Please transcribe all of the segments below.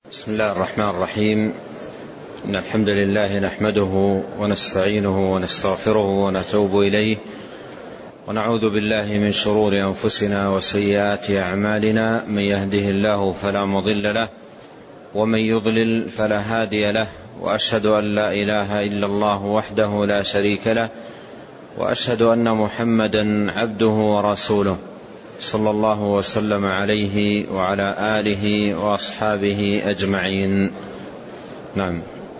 بسم الله الرحمن الرحيم. إن الحمد لله نحمده ونستعينه ونستغفره ونتوب إليه، ونعوذ بالله من شرور أنفسنا وسيئات أعمالنا. من يهده الله فلا مضل له، ومن يضلل فلا هادي له، وأشهد أن لا إله إلا الله وحده لا شريك له، وأشهد أن محمدا عبده ورسوله، صلى الله وسلم عليه وعلى آله وأصحابه أجمعين. نعم.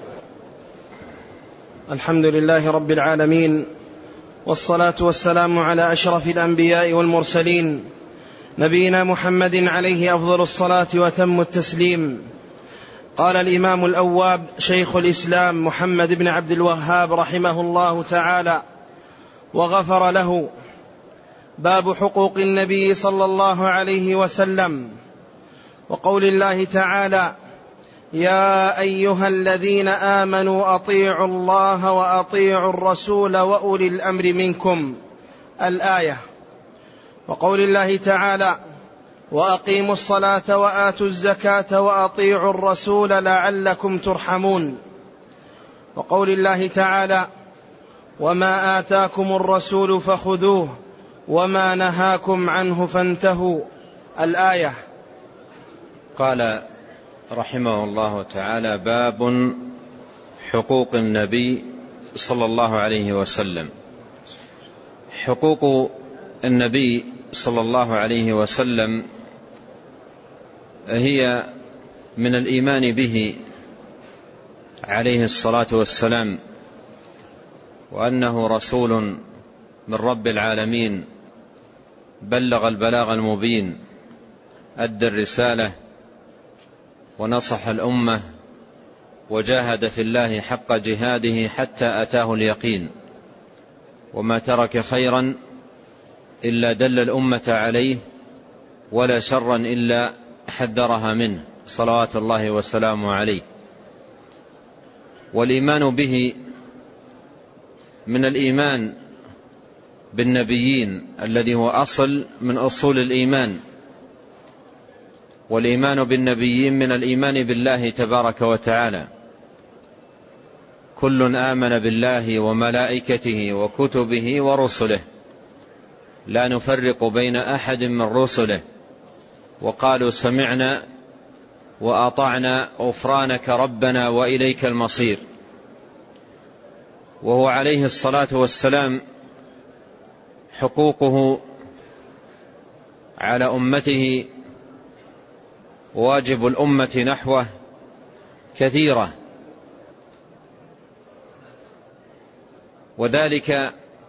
الحمد لله رب العالمين، والصلاة والسلام على أشرف الأنبياء والمرسلين، نبينا محمد عليه أفضل الصلاة وتم التسليم. قال الإمام الأواب شيخ الإسلام محمد بن عبد الوهاب رحمه الله تعالى وغفر له: باب حقوق النبي صلى الله عليه وسلم، وقول الله تعالى: يا أيها الذين آمنوا أطيعوا الله وأطيعوا الرسول وأولي الأمر منكم، الآية. وقول الله تعالى: وأقيموا الصلاة وآتوا الزكاة وأطيعوا الرسول لعلكم ترحمون. وقول الله تعالى: وما آتاكم الرسول فخذوه وما نهاكم عنه فانتهوا، الآية. قال رحمه الله تعالى: باب حقوق النبي صلى الله عليه وسلم. حقوق النبي صلى الله عليه وسلم هي من الإيمان به عليه الصلاة والسلام، وأنه رسول من رب العالمين، بلغ البلاغ المبين، أدى الرسالة ونصح الأمة، وجاهد في الله حق جهاده حتى أتاه اليقين، وما ترك خيرا إلا دل الأمة عليه، ولا شرا إلا حذرها منه، صلوات الله وسلامه عليه. والإيمان به من الإيمان بالنبيين الذي هو أصل من أصول الإيمان، والإيمان بالنبيين من الإيمان بالله تبارك وتعالى. كل آمن بالله وملائكته وكتبه ورسله، لا نفرق بين أحد من رسله، وقالوا سمعنا وأطعنا غفرانك ربنا وإليك المصير. وهو عليه الصلاة والسلام حقوقه على أمته واجب الأمة نحوه كثيرة، وذلك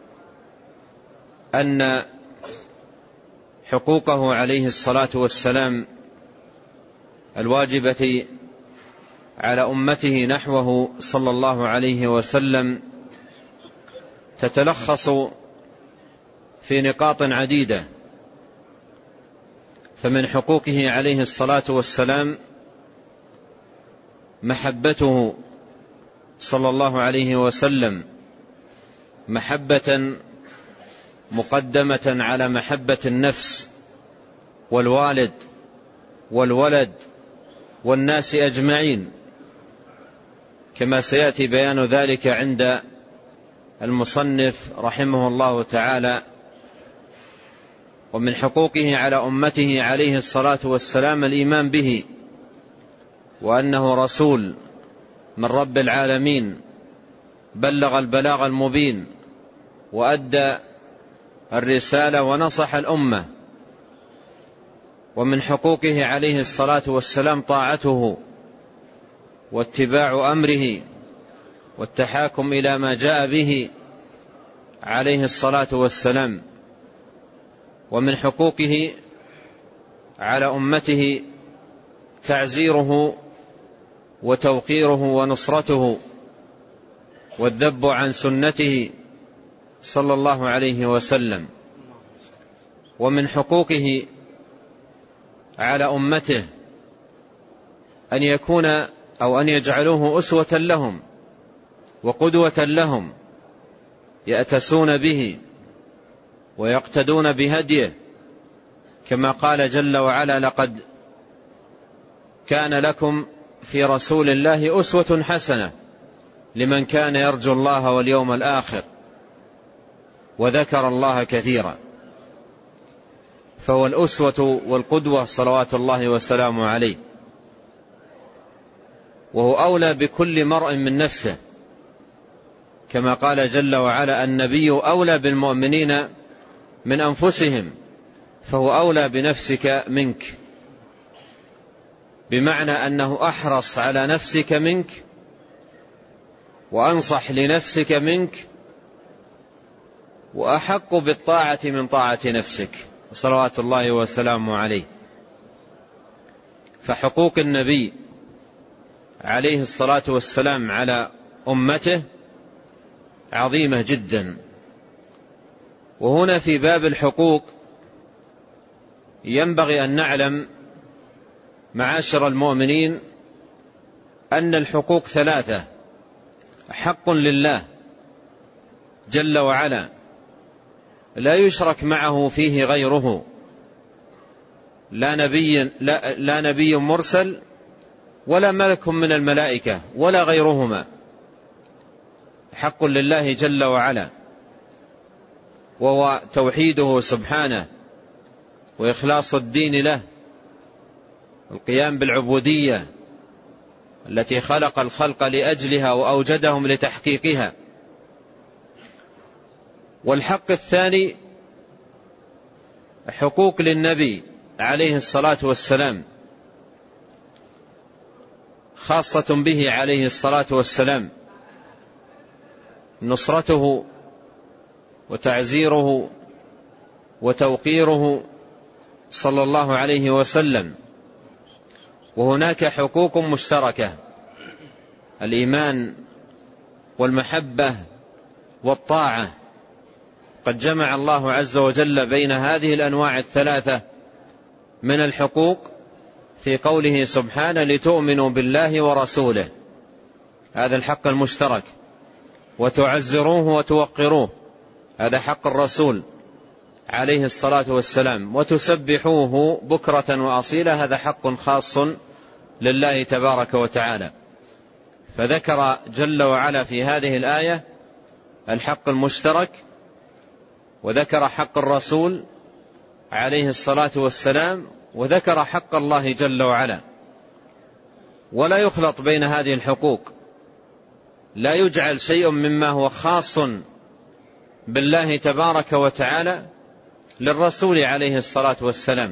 أن حقوقه عليه الصلاة والسلام الواجبة على أمته نحوه صلى الله عليه وسلم تتلخص في نقاط عديدة. فمن حقوقه عليه الصلاة والسلام محبته صلى الله عليه وسلم محبة مقدمة على محبة النفس والوالد والولد والناس أجمعين، كما سيأتي بيان ذلك عند المصنف رحمه الله تعالى. ومن حقوقه على أمته عليه الصلاة والسلام الإيمان به، وأنه رسول من رب العالمين، بلغ البلاغ المبين، وأدى الرسالة ونصح الأمة. ومن حقوقه عليه الصلاة والسلام طاعته واتباع أمره والتحاكم إلى ما جاء به عليه الصلاة والسلام. ومن حقوقه على أمته تعزيره وتوقيره ونصرته والذب عن سنته صلى الله عليه وسلم. ومن حقوقه على أمته أن يكون أو أن يجعلوه أسوة لهم وقدوة لهم، يأتسون به ويقتدون بهديه، كما قال جل وعلا: لقد كان لكم في رسول الله أسوة حسنة لمن كان يرجو الله واليوم الآخر وذكر الله كثيرا. فهو الأسوة والقدوة صلوات الله وسلامه عليه، وهو أولى بكل مرء من نفسه، كما قال جل وعلا: النبي أولى بالمؤمنين من أنفسهم، فهو أولى بنفسك منك، بمعنى أنه أحرص على نفسك منك وأنصح لنفسك منك وأحق بالطاعة من طاعة نفسك صلوات الله وسلامه عليه. فحقوق النبي عليه الصلاة والسلام على أمته عظيمة جدا. وهنا في باب الحقوق ينبغي أن نعلم معاشر المؤمنين أن الحقوق ثلاثة: حق لله جل وعلا لا يشرك معه فيه غيره، لا نبي مرسل ولا ملك من الملائكة ولا غيرهما، حق لله جل وعلا، وهو توحيده سبحانه وإخلاص الدين له، القيام بالعبودية التي خلق الخلق لأجلها وأوجدهم لتحقيقها. والحق الثاني حقوق للنبي عليه الصلاة والسلام، خاصة به عليه الصلاة والسلام، نصرته وتعزيره وتوقيره صلى الله عليه وسلم. وهناك حقوق مشتركة: الإيمان والمحبة والطاعة. قد جمع الله عز وجل بين هذه الأنواع الثلاثة من الحقوق في قوله سبحانه: لتؤمنوا بالله ورسوله، هذا الحق المشترك، وتعزروه وتوقروه، هذا حق الرسول عليه الصلاة والسلام، وتسبحوه بكرة وأصيلا، هذا حق خاص لله تبارك وتعالى. فذكر جل وعلا في هذه الآية الحق المشترك، وذكر حق الرسول عليه الصلاة والسلام، وذكر حق الله جل وعلا. ولا يخلط بين هذه الحقوق، لا يجعل شيء مما هو خاص بالله تبارك وتعالى للرسول عليه الصلاة والسلام.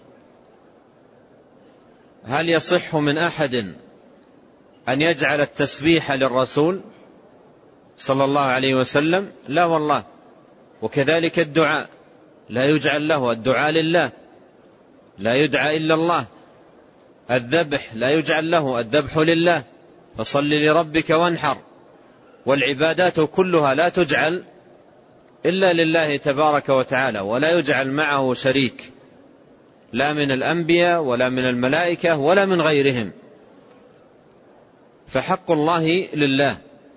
هل يصح من أحد أن يجعل التسبيح للرسول صلى الله عليه وسلم؟ لا والله. وكذلك الدعاء لا يجعل له، الدعاء لله لا يدعى إلا الله. الذبح لا يجعل له، الذبح لله، فصل لربك وانحر. والعبادات كلها لا تجعل إلا لله تبارك وتعالى، ولا يجعل معه شريك، لا من الأنبياء ولا من الملائكة ولا من غيرهم، فحق الله لله.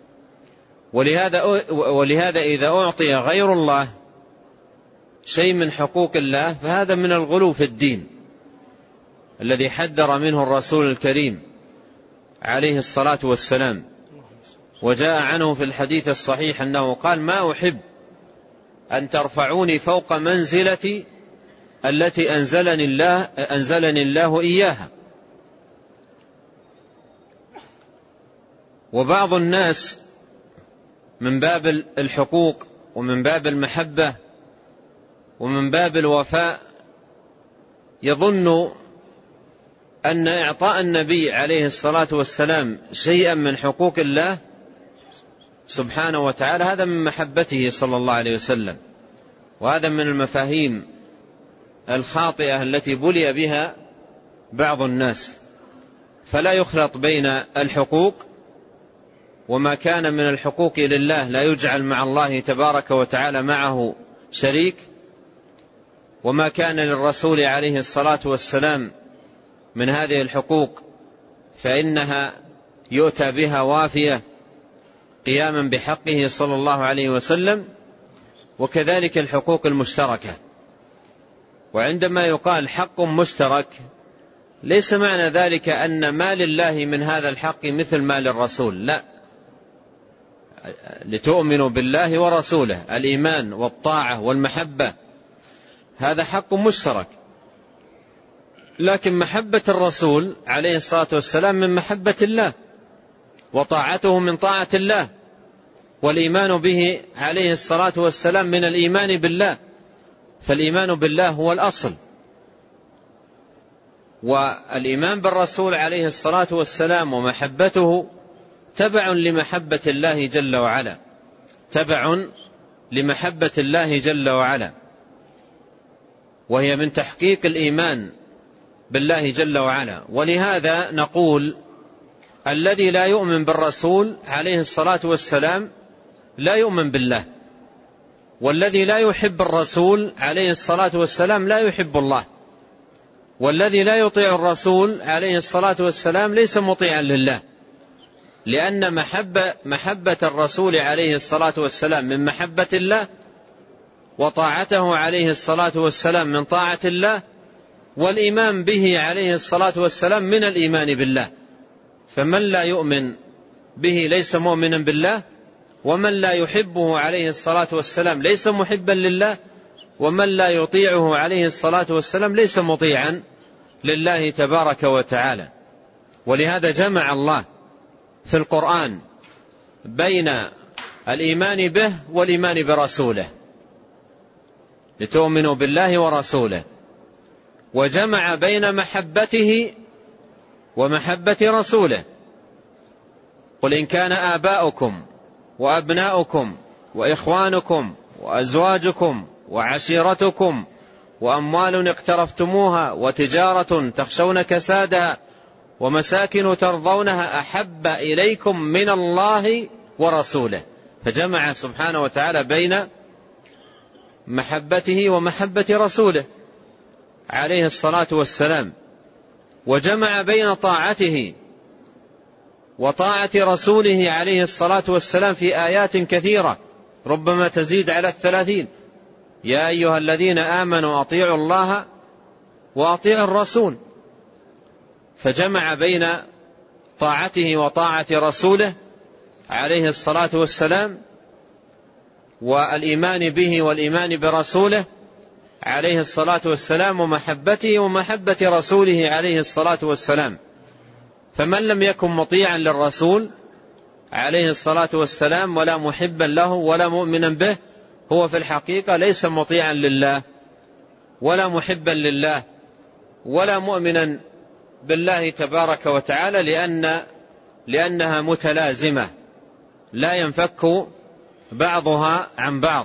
ولهذا إذا أعطي غير الله شيء من حقوق الله فهذا من الغلو في الدين الذي حذر منه الرسول الكريم عليه الصلاة والسلام. وجاء عنه في الحديث الصحيح أنه قال: ما أحب أن ترفعوني فوق منزلتي التي أنزلني الله إياها. وبعض الناس من باب الحقوق ومن باب المحبة ومن باب الوفاء يظن أن إعطاء النبي عليه الصلاة والسلام شيئا من حقوق الله سبحانه وتعالى هذا من محبته صلى الله عليه وسلم. وهذا من المفاهيم الخاطئة التي بلي بها بعض الناس. فلا يخلط بين الحقوق، وما كان من الحقوق لله لا يجعل مع الله تبارك وتعالى معه شريك، وما كان للرسول عليه الصلاة والسلام من هذه الحقوق فإنها يؤتى بها وافية قياما بحقه صلى الله عليه وسلم. وكذلك الحقوق المشتركة. وعندما يقال حق مشترك ليس معنى ذلك أن ما لله من هذا الحق مثل ما للرسول، لا، لتؤمنوا بالله ورسوله، الإيمان والطاعة والمحبة هذا حق مشترك، لكن محبة الرسول عليه الصلاة والسلام من محبة الله، وطاعته من طاعة الله، والإيمان به عليه الصلاة والسلام من الإيمان بالله، فالإيمان بالله هو الأصل، والإيمان بالرسول عليه الصلاة والسلام ومحبته تبع لمحبة الله جل وعلا، تبع لمحبة الله جل وعلا، وهي من تحقيق الإيمان بالله جل وعلا. ولهذا نقول الذي لا يؤمن بالرسول عليه الصلاة والسلام لا يؤمن بالله، والذي لا يحب الرسول عليه الصلاة والسلام لا يحب الله، والذي لا يطيع الرسول عليه الصلاة والسلام ليس مطيعا لله، لأن محبة الرسول عليه الصلاة والسلام من محبة الله، وطاعته عليه الصلاة والسلام من طاعة الله، والإيمان به عليه الصلاة والسلام من الإيمان بالله. فمن لا يؤمن به ليس مؤمنا بالله، ومن لا يحبه عليه الصلاة والسلام ليس محبا لله، ومن لا يطيعه عليه الصلاة والسلام ليس مطيعا لله تبارك وتعالى. ولهذا جمع الله في القرآن بين الإيمان به والإيمان برسوله، لتؤمنوا بالله ورسوله، وجمع بين محبته ومحبة رسوله. قل إن كان آباؤكم وأبناؤكم وإخوانكم وأزواجكم وعشيرتكم وأموال اقترفتموها وتجارة تخشون كسادها ومساكن ترضونها أحب إليكم من الله ورسوله، فجمع سبحانه وتعالى بين محبته ومحبة رسوله عليه الصلاة والسلام، وجمع بين طاعته وطاعة رسوله عليه الصلاة والسلام في آيات كثيرة ربما تزيد على 30: يا أيها الذين آمنوا أطيعوا الله وأطيعوا الرسول. فجمع بين طاعته وطاعة رسوله عليه الصلاة والسلام، والإيمان به والإيمان برسوله عليه الصلاة والسلام، ومحبته ومحبة رسوله عليه الصلاة والسلام. فمن لم يكن مطيعا للرسول عليه الصلاة والسلام ولا محبا له ولا مؤمنا به، هو في الحقيقة ليس مطيعا لله ولا محبا لله ولا مؤمنا بالله تبارك وتعالى، لأنها متلازمة لا ينفك بعضها عن بعض.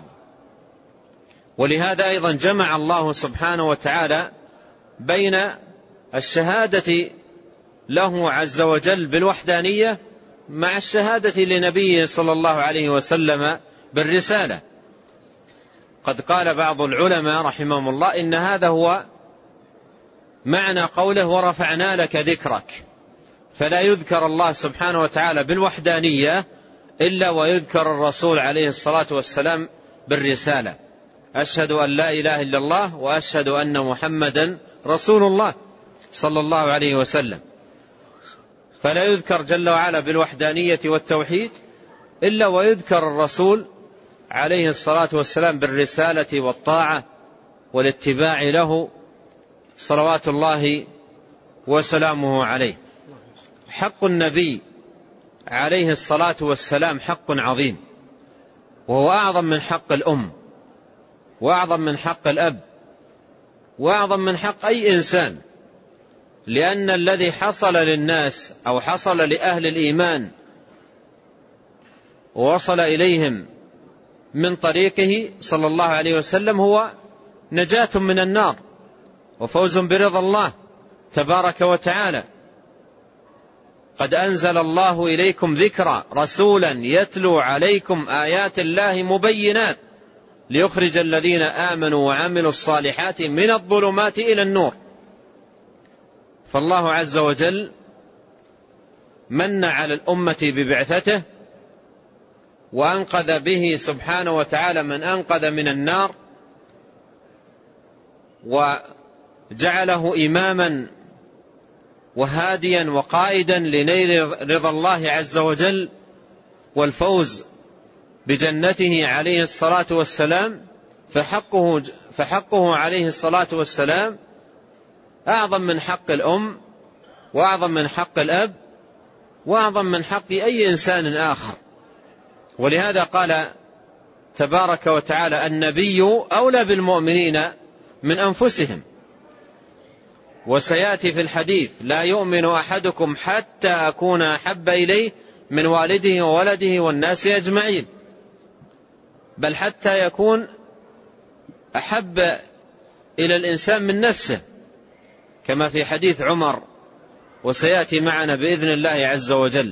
ولهذا أيضا جمع الله سبحانه وتعالى بين الشهادة له عز وجل بالوحدانية مع الشهادة لنبيه صلى الله عليه وسلم بالرسالة. قد قال بعض العلماء رحمهم الله إن هذا هو معنى قوله ورفعنا لك ذكرك، فلا يذكر الله سبحانه وتعالى بالوحدانية إلا ويذكر الرسول عليه الصلاة والسلام بالرسالة: أشهد أن لا إله إلا الله وأشهد أن محمدا رسول الله صلى الله عليه وسلم. فلا يذكر جل وعلا بالوحدانية والتوحيد إلا ويذكر الرسول عليه الصلاة والسلام بالرسالة والطاعة والاتباع له صلوات الله وسلامه عليه. حق النبي عليه الصلاة والسلام حق عظيم، وهو أعظم من حق الأم، وأعظم من حق الأب، وأعظم من حق أي إنسان، لأن الذي حصل للناس أو حصل لأهل الإيمان ووصل إليهم من طريقه صلى الله عليه وسلم هو نجاة من النار وفوز برضا الله تبارك وتعالى. قد أنزل الله إليكم ذكرا رسولا يتلو عليكم آيات الله مبينات ليخرج الذين آمنوا وعملوا الصالحات من الظلمات إلى النور. فالله عز وجل من على الأمة ببعثته وأنقذ به سبحانه وتعالى من أنقذ من النار، وجعله إماما وهاديا وقائدا لنيل رضا الله عز وجل والفوز بجنته عليه الصلاة والسلام، فحقه عليه الصلاة والسلام أعظم من حق الأم، وأعظم من حق الأب، وأعظم من حق أي إنسان آخر. ولهذا قال تبارك وتعالى: النبي أولى بالمؤمنين من أنفسهم. وسيأتي في الحديث: لا يؤمن أحدكم حتى أكون أحب إليه من والده وولده والناس أجمعين، بل حتى يكون أحب إلى الإنسان من نفسه، كما في حديث عمر، وسيأتي معنا بإذن الله عز وجل.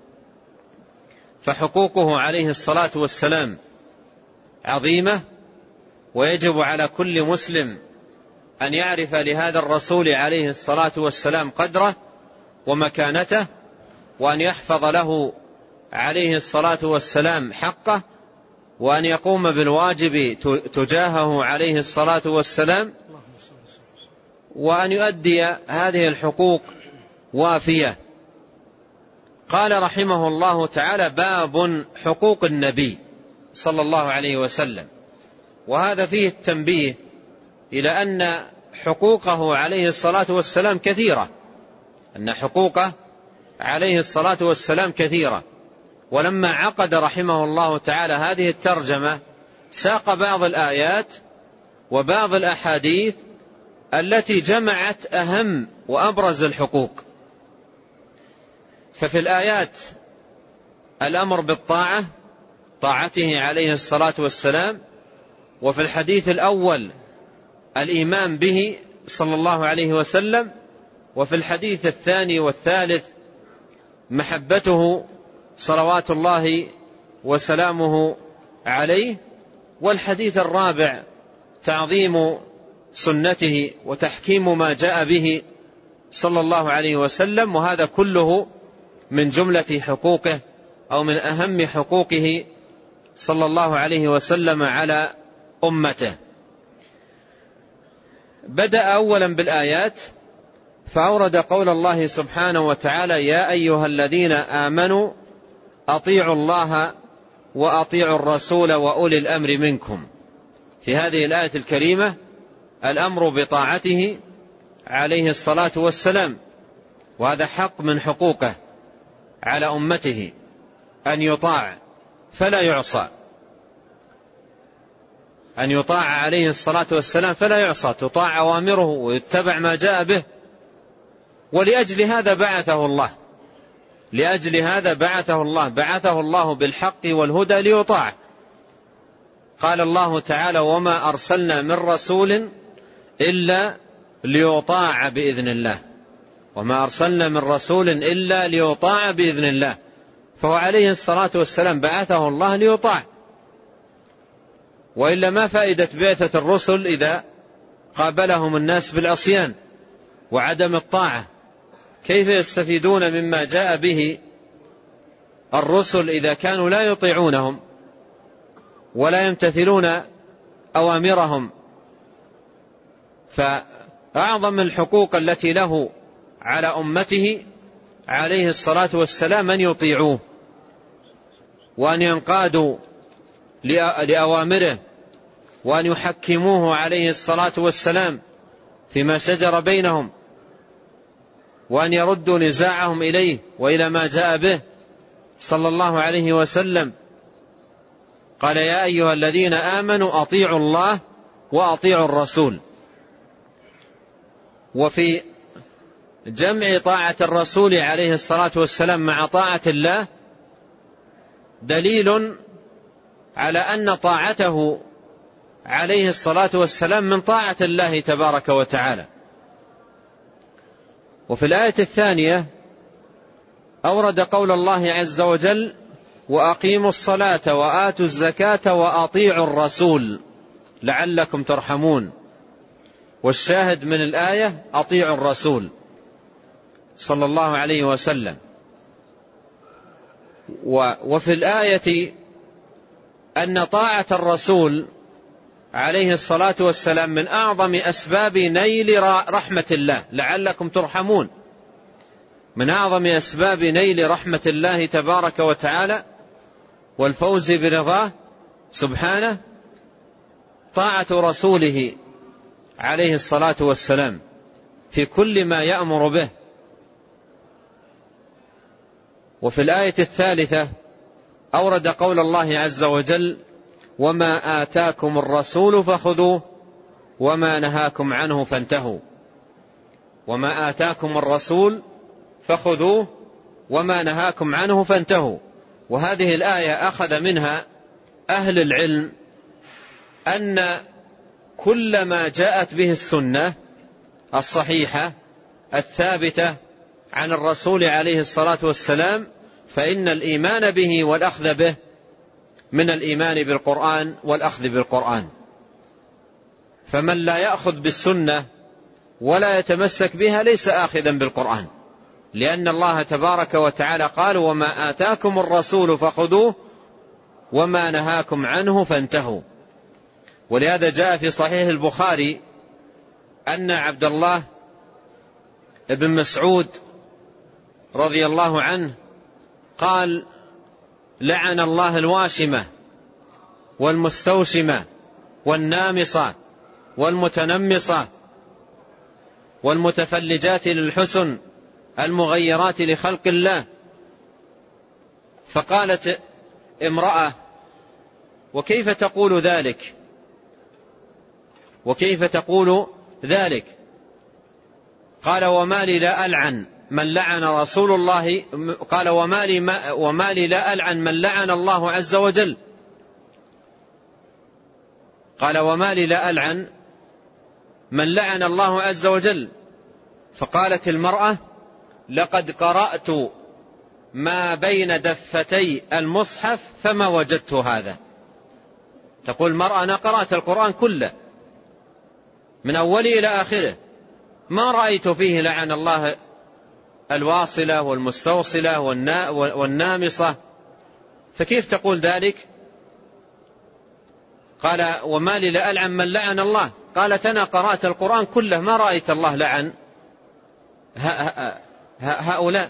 فحقوقه عليه الصلاة والسلام عظيمة، ويجب على كل مسلم أن يعرف لهذا الرسول عليه الصلاة والسلام قدره ومكانته، وأن يحفظ له عليه الصلاة والسلام حقه، وأن يقوم بالواجب تجاهه عليه الصلاة والسلام، وأن يؤدي هذه الحقوق وافية. قال رحمه الله تعالى: باب حقوق النبي صلى الله عليه وسلم. وهذا فيه التنبيه إلى أن حقوقه عليه الصلاة والسلام كثيرة، أن حقوقه عليه الصلاة والسلام كثيرة. ولما عقد رحمه الله تعالى هذه الترجمة ساق بعض الآيات وبعض الأحاديث التي جمعت أهم وأبرز الحقوق. ففي الآيات الأمر بالطاعة، طاعته عليه الصلاة والسلام. وفي الحديث الأول الإيمان به صلى الله عليه وسلم. وفي الحديث الثاني والثالث محبته صلوات الله وسلامه عليه. والحديث الرابع تعظيم سنته وتحكيم ما جاء به صلى الله عليه وسلم. وهذا كله من جملة حقوقه أو من أهم حقوقه صلى الله عليه وسلم على أمته. بدأ أولا بالآيات، فأورد قول الله سبحانه وتعالى: يا أيها الذين آمنوا أطيعوا الله وأطيعوا الرسول وأولي الأمر منكم. في هذه الآية الكريمة الأمر بطاعته عليه الصلاة والسلام، وهذا حق من حقوقه على أمته، أن يطاع فلا يعصى، أن يطاع عليه الصلاة والسلام فلا يعصى، تطاع أوامره ويتبع ما جاء به. ولأجل هذا بعثه الله، لأجل هذا بعثه الله بالحق والهدى ليطاع. قال الله تعالى: وما أرسلنا من رسول إلا ليطاع بإذن الله، وما أرسلنا من رسول إلا ليطاع بإذن الله. فهو عليه الصلاة والسلام بعثه الله ليطاع، وإلا ما فائدة بعثة الرسل إذا قابلهم الناس بالعصيان وعدم الطاعة؟ كيف يستفيدون مما جاء به الرسل إذا كانوا لا يطيعونهم ولا يمتثلون أوامرهم؟ فأعظم الحقوق التي له على أمته عليه الصلاة والسلام أن يطيعوه وأن ينقادوا لأوامره وأن يحكموه عليه الصلاة والسلام فيما شجر بينهم، وأن يردوا نزاعهم إليه وإلى ما جاء به صلى الله عليه وسلم. قال: يا أيها الذين آمنوا أطيعوا الله وأطيعوا الرسول. وفي جمع طاعة الرسول عليه الصلاة والسلام مع طاعة الله دليل على أن طاعته عليه الصلاة والسلام من طاعة الله تبارك وتعالى. وفي الآية الثانية أورد قول الله عز وجل: وأقيموا الصلاة وآتوا الزكاة وأطيعوا الرسول لعلكم ترحمون. والشاهد من الآية أطيعوا الرسول صلى الله عليه وسلم. وفي الآية أن طاعة الرسول عليه الصلاة والسلام من أعظم أسباب نيل رحمة الله لعلكم ترحمون. من أعظم أسباب نيل رحمة الله تبارك وتعالى والفوز برضاه سبحانه طاعة رسوله عليه الصلاة والسلام في كل ما يأمر به. وفي الآية الثالثة أورد قول الله عز وجل: وما آتاكم الرسول فخذوه وما نهاكم عنه فانتهوا. وما آتاكم الرسول فخذوه وما نهاكم عنه فانتهوا. وهذه الآية أخذ منها أهل العلم أن كل ما جاءت به السنة الصحيحة الثابتة عن الرسول عليه الصلاة والسلام فإن الإيمان به والأخذ به من الإيمان بالقرآن والأخذ بالقرآن. فمن لا يأخذ بالسنة ولا يتمسك بها ليس آخذا بالقرآن، لأن الله تبارك وتعالى قال: وما آتاكم الرسول فخذوه وما نهاكم عنه فانتهوا. ولهذا جاء في صحيح البخاري أن عبد الله بن مسعود رضي الله عنه قال: لعن الله الواشمة والمستوشمة والنامصة والمتنمصة والمتفلجات للحسن المغيرات لخلق الله. فقالت امرأة: وكيف تقول ذلك؟ وكيف تقول ذلك؟ قال: وما لي لا ألعن من لعن رسول الله. قال: وما لي لا ألعن من لعن الله عز وجل. قال: وما لي لا ألعن من لعن الله عز وجل. فقالت المرأة: لقد قرأت ما بين دفتي المصحف فما وجدت هذا. تقول المرأة: أنا قرأت القرآن كله من أوله إلى آخره ما رأيت فيه لعن الله الواصلة والمستوصلة والنامصة، فكيف تقول ذلك؟ قال: وما لي لا ألعن من لعن الله. قالت: أنا قرأت القرآن كله ما رأيت الله لعن هؤلاء.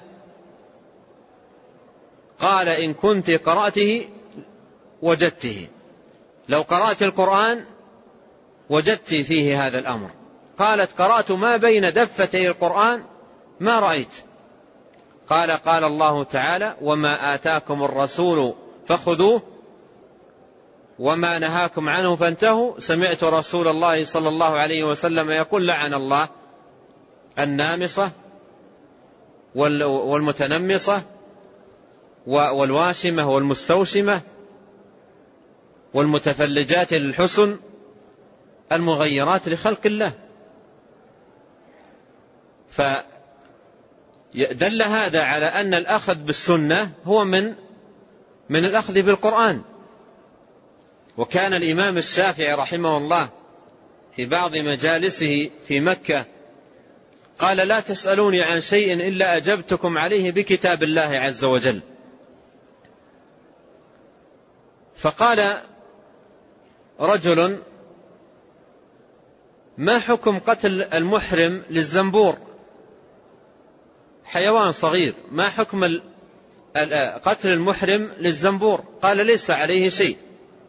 قال: إن كنت قرأته وجدته، لو قرأت القرآن وجدت فيه هذا الأمر. قالت: قرأت ما بين دفتي القرآن ما رأيت. قال: قال الله تعالى: وما آتاكم الرسول فخذوه وما نهاكم عنه فانتهوا. سمعت رسول الله صلى الله عليه وسلم يقول: لعن الله النامصة والمتنمصة والواشمة والمستوشمة والمتفلجات للحسن المغيرات لخلق الله. فدل هذا على أن الأخذ بالسنة هو من الأخذ بالقرآن. وكان الإمام الشافعي رحمه الله في بعض مجالسه في مكة قال: لا تسألوني عن شيء إلا أجبتكم عليه بكتاب الله عز وجل. فقال رجل: ما حكم قتل المحرم للزنبور؟ حيوان صغير، ما حكم قتل المحرم للزنبور؟ قال: ليس عليه شيء.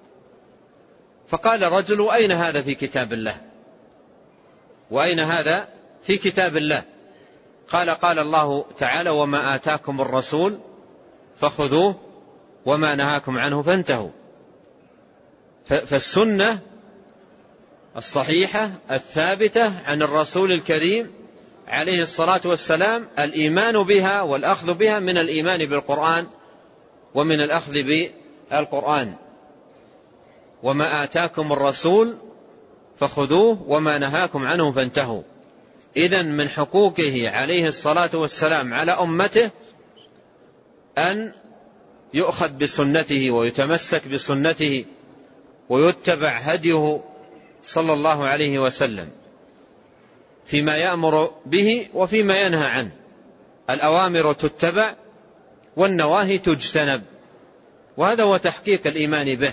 فقال الرجل: وأين هذا في كتاب الله؟ وأين هذا في كتاب الله؟ قال: قال الله تعالى: وما آتاكم الرسول فخذوه وما نهاكم عنه فانتهوا. فالسنة الصحيحة الثابتة عن الرسول الكريم عليه الصلاة والسلام الإيمان بها والأخذ بها من الإيمان بالقرآن ومن الأخذ بالقرآن. وما آتاكم الرسول فخذوه وما نهاكم عنه فانتهوا. إذن من حقوقه عليه الصلاة والسلام على أمته أن يؤخذ بسنته ويتمسك بسنته ويتبع هديه صلى الله عليه وسلم فيما يأمر به وفيما ينهى عنه. الأوامر تتبع والنواهي تجتنب، وهذا هو تحقيق الإيمان به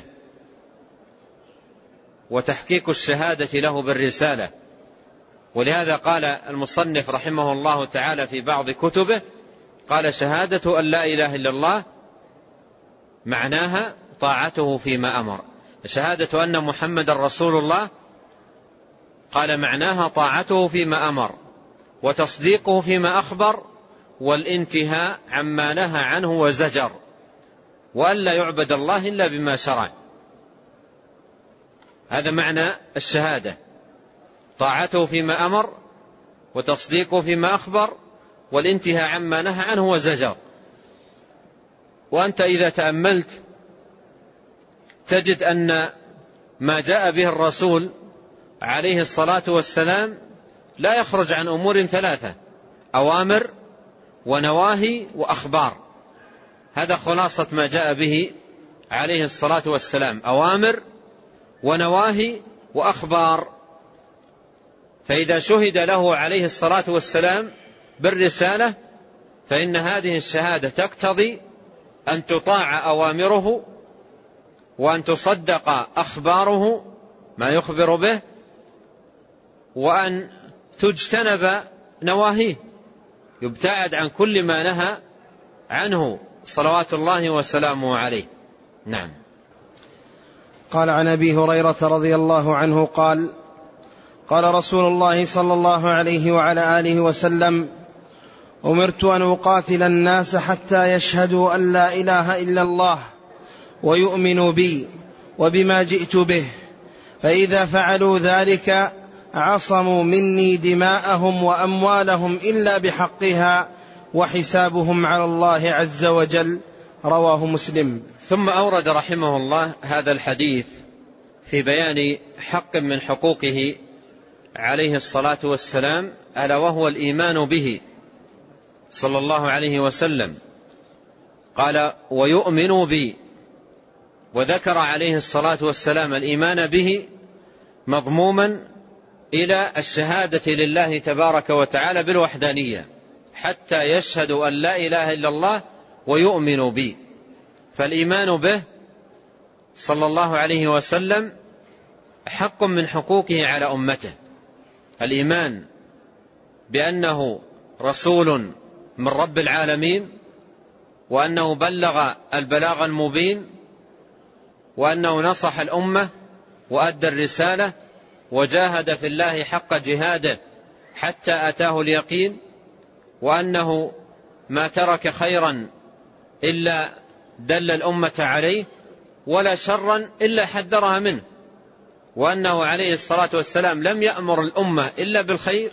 وتحقيق الشهادة له بالرسالة. ولهذا قال المصنف رحمه الله تعالى في بعض كتبه: قال شهادة أن لا إله إلا الله معناها طاعته فيما أمر. شهادة أن محمد رسول الله قال معناها طاعته فيما أمر وتصديقه فيما أخبر والانتهاء عما نهى عنه وزجر، وأن لا يعبد الله إلا بما شرع. هذا معنى الشهادة، طاعته فيما أمر وتصديقه فيما أخبر والانتهاء عما نهى عنه وزجر. وأنت إذا تأملت تجد أن ما جاء به الرسول عليه الصلاة والسلام لا يخرج عن أمور ثلاثة: أوامر ونواهي وأخبار. هذا خلاصة ما جاء به عليه الصلاة والسلام: أوامر ونواهي وأخبار. فإذا شهد له عليه الصلاة والسلام بالرسالة فإن هذه الشهادة تقتضي أن تطاع أوامره وأن تصدق أخباره ما يخبر به وأن تجتنب نواهيه، يبتعد عن كل ما نهى عنه صلوات الله وسلامه عليه. نعم. قال عن أبي هريرة رضي الله عنه قال: قال رسول الله صلى الله عليه وعلى آله وسلم: أمرت أن أقاتل الناس حتى يشهدوا أن لا إله إلا الله ويؤمنوا بي وبما جئت به، فإذا فعلوا ذلك عصموا مني دماءهم وأموالهم إلا بحقها وحسابهم على الله عز وجل. رواه مسلم. ثم أورد رحمه الله هذا الحديث في بيان حق من حقوقه عليه الصلاة والسلام، ألا وهو الإيمان به صلى الله عليه وسلم. قال: ويؤمن بي، وذكر عليه الصلاة والسلام الإيمان به مضموما إلى الشهادة لله تبارك وتعالى بالوحدانية، حتى يشهدوا أن لا إله إلا الله ويؤمنوا بي. فالإيمان به صلى الله عليه وسلم حق من حقوقه على أمته. الإيمان بأنه رسول من رب العالمين، وأنه بلغ البلاغ المبين، وأنه نصح الأمة وأدى الرسالة وجاهد في الله حق جهاده حتى أتاه اليقين، وأنه ما ترك خيرا إلا دل الأمة عليه ولا شرا إلا حذرها منه، وأنه عليه الصلاة والسلام لم يأمر الأمة إلا بالخير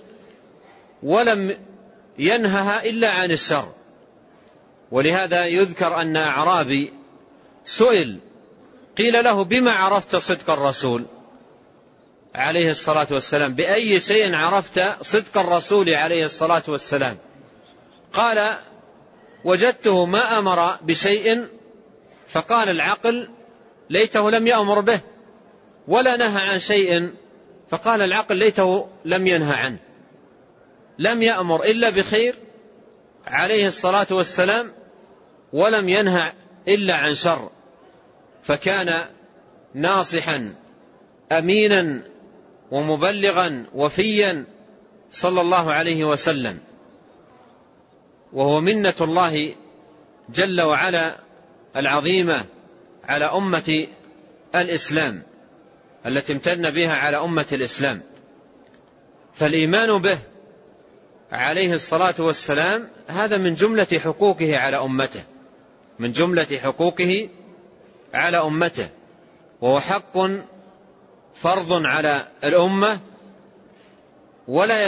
ولم ينهها إلا عن الشر. ولهذا يذكر أن أعرابي سئل قيل له: بما عرفت صدق الرسول عليه الصلاة والسلام؟ بأي شيء عرفت صدق الرسول عليه الصلاة والسلام؟ قال: وجدته ما أمر بشيء فقال العقل ليته لم يأمر به، ولا نهى عن شيء فقال العقل ليته لم ينهى عنه. لم يأمر إلا بخير عليه الصلاة والسلام، ولم ينهى إلا عن شر، فكان ناصحا أمينا ومبلغا وفيا صلى الله عليه وسلم. وهو منة الله جل وعلا العظيمة على أمة الإسلام التي امتن بها على أمة الإسلام. فالإيمان به عليه الصلاة والسلام هذا من جملة حقوقه على أمته، من جملة حقوقه على أمته، وهو حق فرض على الأمة، ولا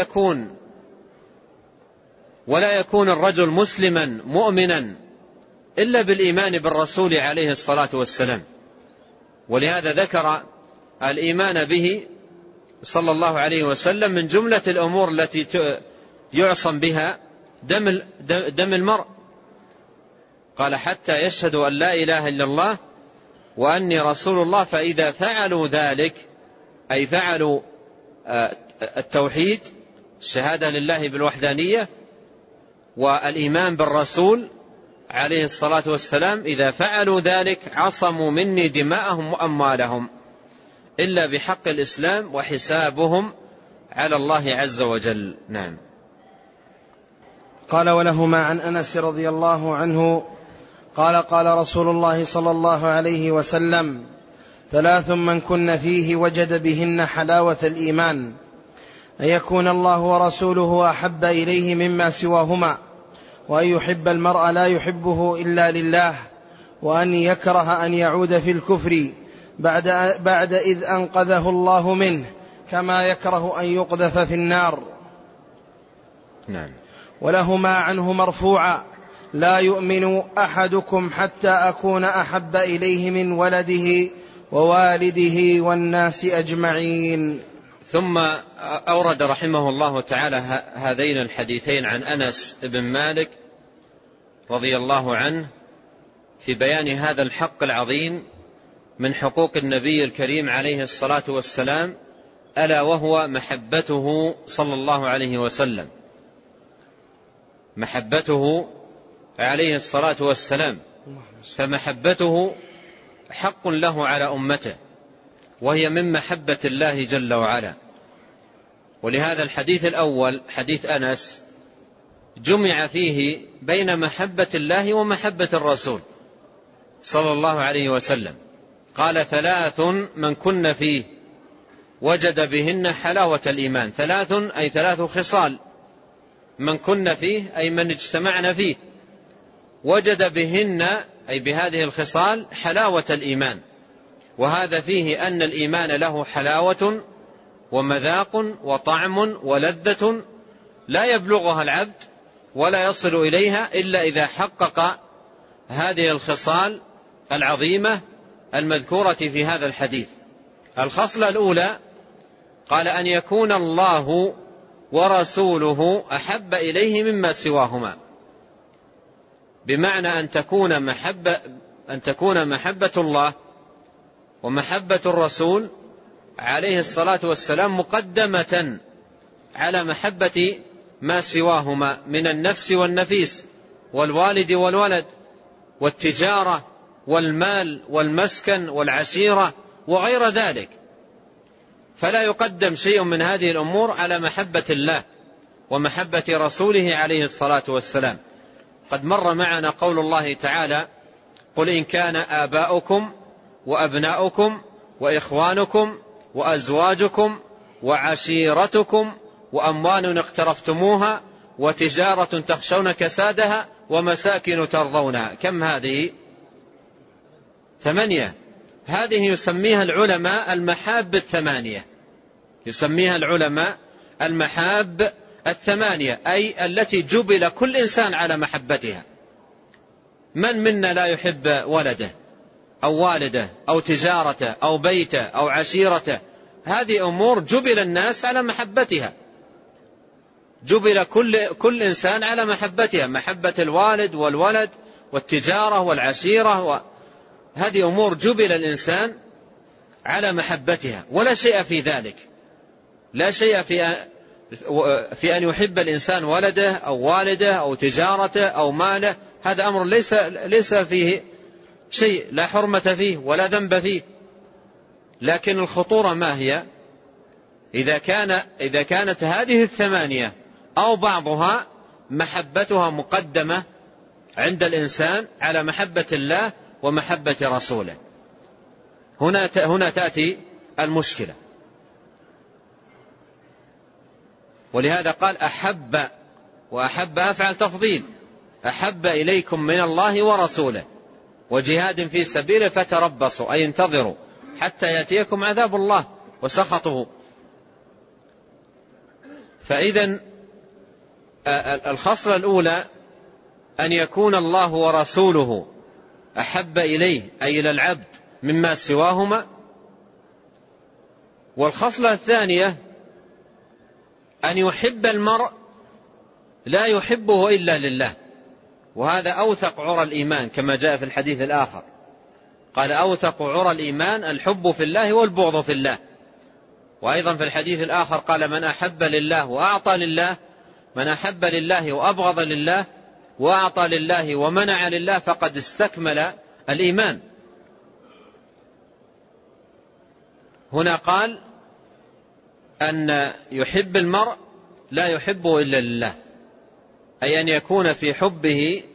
يكون الرجل مسلما مؤمنا إلا بالإيمان بالرسول عليه الصلاة والسلام. ولهذا ذكر الإيمان به صلى الله عليه وسلم من جملة الأمور التي يعصم بها دم المرء. قال: حتى يشهدوا أن لا إله إلا الله وأني رسول الله، فإذا فعلوا ذلك أي فعلوا التوحيد، الشهادة لله بالوحدانية والإيمان بالرسول عليه الصلاة والسلام، إذا فعلوا ذلك عصموا مني دماءهم وأموالهم إلا بحق الإسلام وحسابهم على الله عز وجل. نعم. قال ولهما عن أنس رضي الله عنه قال قال رسول الله صلى الله عليه وسلم: 3 من كن فيه وجد بهن حلاوة الإيمان: أن يكون الله ورسوله أحب إليه مما سواهما، وأن يحب المرء لا يحبه إلا لله، وأن يكره أن يعود في الكفر بعد إذ أنقذه الله منه، كما يكره أن يقذف في النار. نعم. ولهما عنه مرفوعا: لا يؤمن أحدكم حتى أكون أحب إليه من ولده ووالده والناس أجمعين. ثم أورد رحمه الله تعالى هذين الحديثين عن أنس بن مالك رضي الله عنه في بيان هذا الحق العظيم من حقوق النبي الكريم عليه الصلاة والسلام، ألا وهو محبته صلى الله عليه وسلم، محبته عليه الصلاة والسلام. فمحبته حق له على أمته، وهي من محبة الله جل وعلا. ولهذا الحديث الأول حديث أنس جمع فيه بين محبة الله ومحبة الرسول صلى الله عليه وسلم. قال: 3 من كن فيه وجد بهن حلاوة الإيمان. 3 أي 3 خصال، من كن فيه أي من اجتمعنا فيه، وجد بهن أي بهذه الخصال حلاوة الإيمان. وهذا فيه أن الإيمان له حلاوة ومذاق وطعم ولذة لا يبلغها العبد ولا يصل إليها إلا إذا حقق هذه الخصال العظيمة المذكورة في هذا الحديث. الخصلة الأولى قال: أن يكون الله ورسوله أحب إليه مما سواهما، بمعنى أن تكون محبة الله ومحبة الرسول عليه الصلاة والسلام مقدمة على محبة ما سواهما من النفس والنفيس والوالد والولد والتجارة والمال والمسكن والعشيرة وغير ذلك. فلا يقدم شيء من هذه الأمور على محبة الله ومحبة رسوله عليه الصلاة والسلام. قد مر معنا قول الله تعالى: قل إن كان آباؤكم وأبناؤكم وإخوانكم وأزواجكم وعشيرتكم وأموال اقترفتموها وتجارة تخشون كسادها ومساكن ترضونها. كم هذه؟ 8. هذه يسميها العلماء المحاب 8، يسميها العلماء المحاب 8، أي التي جبل كل إنسان على محبتها. من منا لا يحب ولده أو والده أو تجارته أو بيته أو عشيرته؟ هذه أمور جبل الناس على محبتها، جبل كل إنسان على محبتها، محبة الوالد والولد والتجارة والعشيرة، هذه أمور جبل الإنسان على محبتها، ولا شيء في ذلك، لا شيء في أن يحب الإنسان ولده أو والده أو تجارته أو ماله. هذا أمر ليس فيه شيء، لا حرمة فيه ولا ذنب فيه. لكن الخطورة ما هي؟ إذا كانت هذه 8 أو بعضها محبتها مقدمة عند الإنسان على محبة الله ومحبة رسوله، هنا تأتي المشكلة. ولهذا قال: أحب، وأحب أفعل تفضيل، أحب إليكم من الله ورسوله وجهاد في سبيله فتربصوا، أي انتظروا حتى يأتيكم عذاب الله وسخطه. فإذن الخصلة الأولى أن يكون الله ورسوله أحب إليه أي إلى العبد مما سواهما. والخصلة الثانية أن يحب المرء لا يحبه إلا لله، وهذا أوثق عرى الإيمان كما جاء في الحديث الآخر، قال: أوثق عرى الإيمان الحب في الله والبغض في الله. وأيضا في الحديث الآخر قال: من أحب لله وأعطى لله، من أحب لله وأبغض لله وأعطى لله ومنع لله فقد استكمل الإيمان. هنا قال أن يحب المرء لا يحبه إلا لله، أي أن يكون في حبه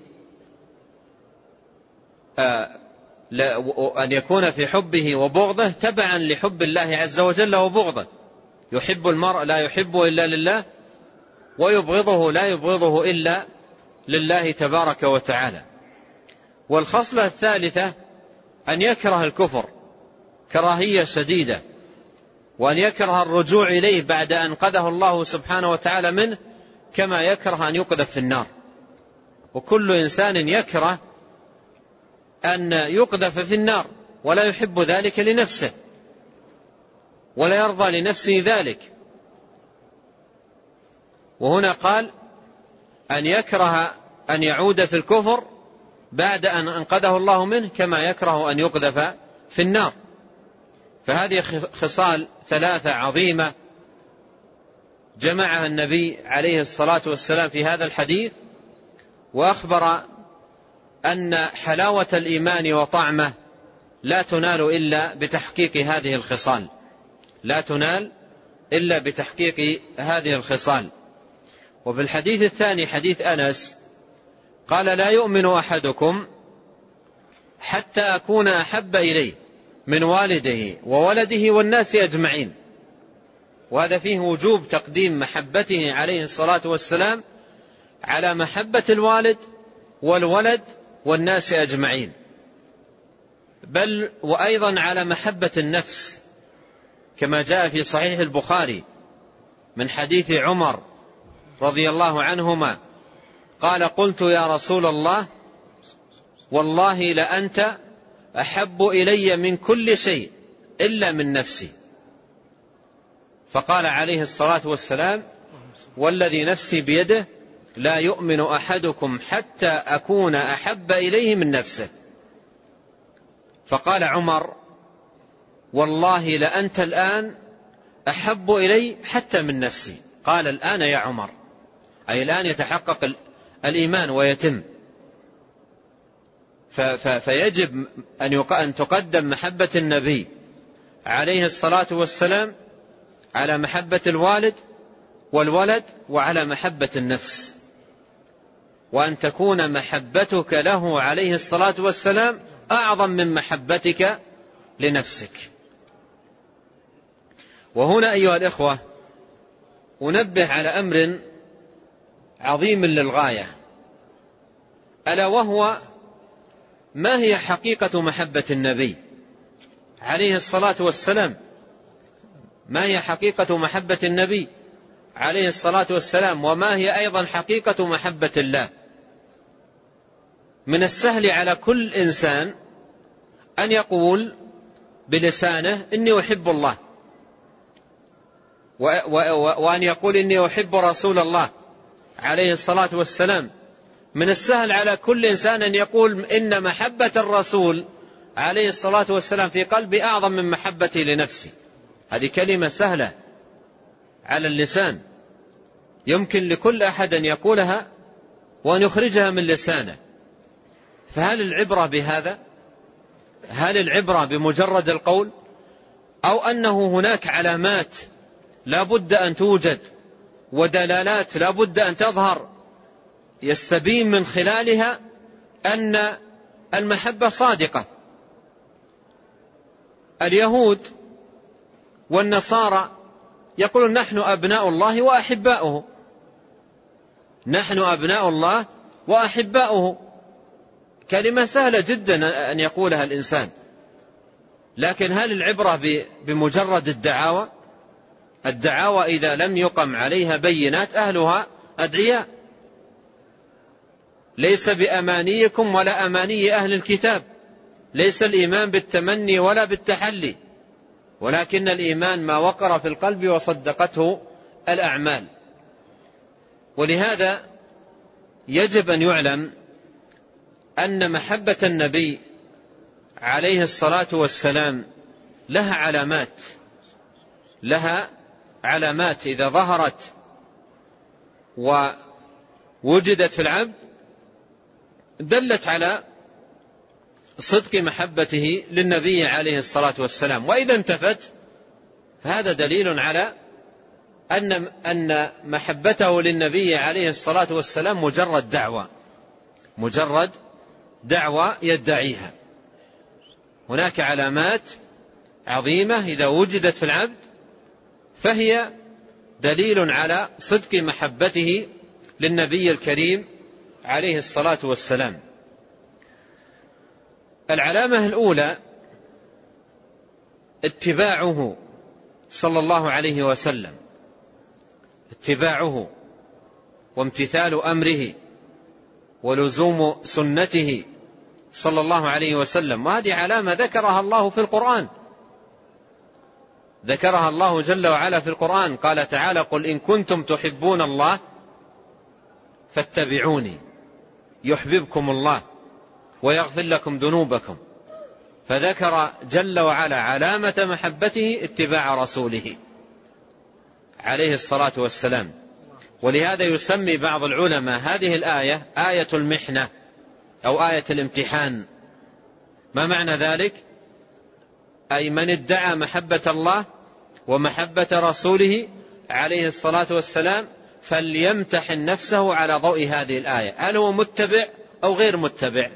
أن يكون في حبه وبغضه تبعا لحب الله عز وجل وبغضه. يحب المرء لا يحبه إلا لله، ويبغضه لا يبغضه إلا لله تبارك وتعالى. والخصلة الثالثة أن يكره الكفر كراهية شديدة، وأن يكره الرجوع إليه بعد أن أنقذه الله سبحانه وتعالى منه، كما يكره أن يقذف في النار. وكل إنسان يكره أن يقذف في النار، ولا يحب ذلك لنفسه، ولا يرضى لنفسه ذلك. وهنا قال أن يكره أن يعود في الكفر بعد أن أنقذه الله منه، كما يكره أن يقذف في النار. فهذه خصال ثلاثة عظيمة جمعها النبي عليه الصلاة والسلام في هذا الحديث، وأخبر أن حلاوة الإيمان وطعمه لا تنال إلا بتحقيق هذه الخصال، لا تنال إلا بتحقيق هذه الخصال. وفي الحديث الثاني حديث أنس قال: لا يؤمن أحدكم حتى أكون أحب إليه من والده وولده والناس أجمعين. وهذا فيه وجوب تقديم محبته عليه الصلاة والسلام على محبة الوالد والولد والناس أجمعين، بل وأيضا على محبة النفس، كما جاء في صحيح البخاري من حديث عمر رضي الله عنهما قال: قلت يا رسول الله والله لأنت أحب إلي من كل شيء إلا من نفسي. فقال عليه الصلاة والسلام: والذي نفسي بيده لا يؤمن أحدكم حتى أكون أحب إليه من نفسه. فقال عمر: والله لأنت الآن أحب إلي حتى من نفسي. قال: الآن يا عمر، أي الآن يتحقق الإيمان ويتم. فيجب أن تقدم محبة النبي عليه الصلاة والسلام على محبة الوالد والولد وعلى محبة النفس، وأن تكون محبتك له عليه الصلاة والسلام أعظم من محبتك لنفسك. وهنا أيها الإخوة أنبه على أمر عظيم للغاية، ألا وهو ما هي حقيقة محبة النبي عليه الصلاة والسلام؟ ما هي حقيقة محبة النبي عليه الصلاة والسلام؟ وما هي أيضا حقيقة محبة الله؟ من السهل على كل إنسان أن يقول بلسانه إني أحب الله، وأن يقول إني أحب رسول الله عليه الصلاة والسلام. من السهل على كل إنسان أن يقول إن محبة الرسول عليه الصلاة والسلام في قلبي أعظم من محبتي لنفسي. هذه كلمة سهلة على اللسان، يمكن لكل أحد أن يقولها وأن يخرجها من لسانه. فهل العبرة بهذا؟ هل العبرة بمجرد القول، أو أنه هناك علامات لا بد أن توجد ودلالات لا بد أن تظهر يستبين من خلالها أن المحبة صادقة؟ اليهود والنصارى يقولون نحن أبناء الله وأحباؤه، نحن أبناء الله وأحباؤه. كلمة سهلة جدا أن يقولها الإنسان، لكن هل العبرة بمجرد الدعاوى؟ الدعاوى إذا لم يقم عليها بينات أهلها أدعياء. ليس بأمانيكم ولا أماني أهل الكتاب، ليس الإيمان بالتمني ولا بالتحلي، ولكن الإيمان ما وقر في القلب وصدقته الأعمال. ولهذا يجب أن يعلم أن محبة النبي عليه الصلاة والسلام لها علامات إذا ظهرت ووجدت في العبد دلت على صدق محبته للنبي عليه الصلاة والسلام، وإذا انتفت فهذا دليل على أن محبته للنبي عليه الصلاة والسلام مجرد دعوة يدعيها. هناك علامات عظيمة إذا وجدت في العبد فهي دليل على صدق محبته للنبي الكريم عليه الصلاة والسلام. العلامة الأولى اتباعه صلى الله عليه وسلم، اتباعه وامتثال أمره ولزوم سنته صلى الله عليه وسلم. وهذه علامة ذكرها الله في القرآن، ذكرها الله جل وعلا في القرآن. قال تعالى: قل إن كنتم تحبون الله فاتبعوني يحببكم الله ويغفر لكم ذنوبكم. فذكر جل وعلا علامة محبته اتباع رسوله عليه الصلاة والسلام. ولهذا يسمي بعض العلماء هذه الآية آية المحنة أو آية الامتحان. ما معنى ذلك؟ أي من ادعى محبة الله ومحبة رسوله عليه الصلاة والسلام فليمتحن نفسه على ضوء هذه الآية، هل هو متبع أو غير متبع؟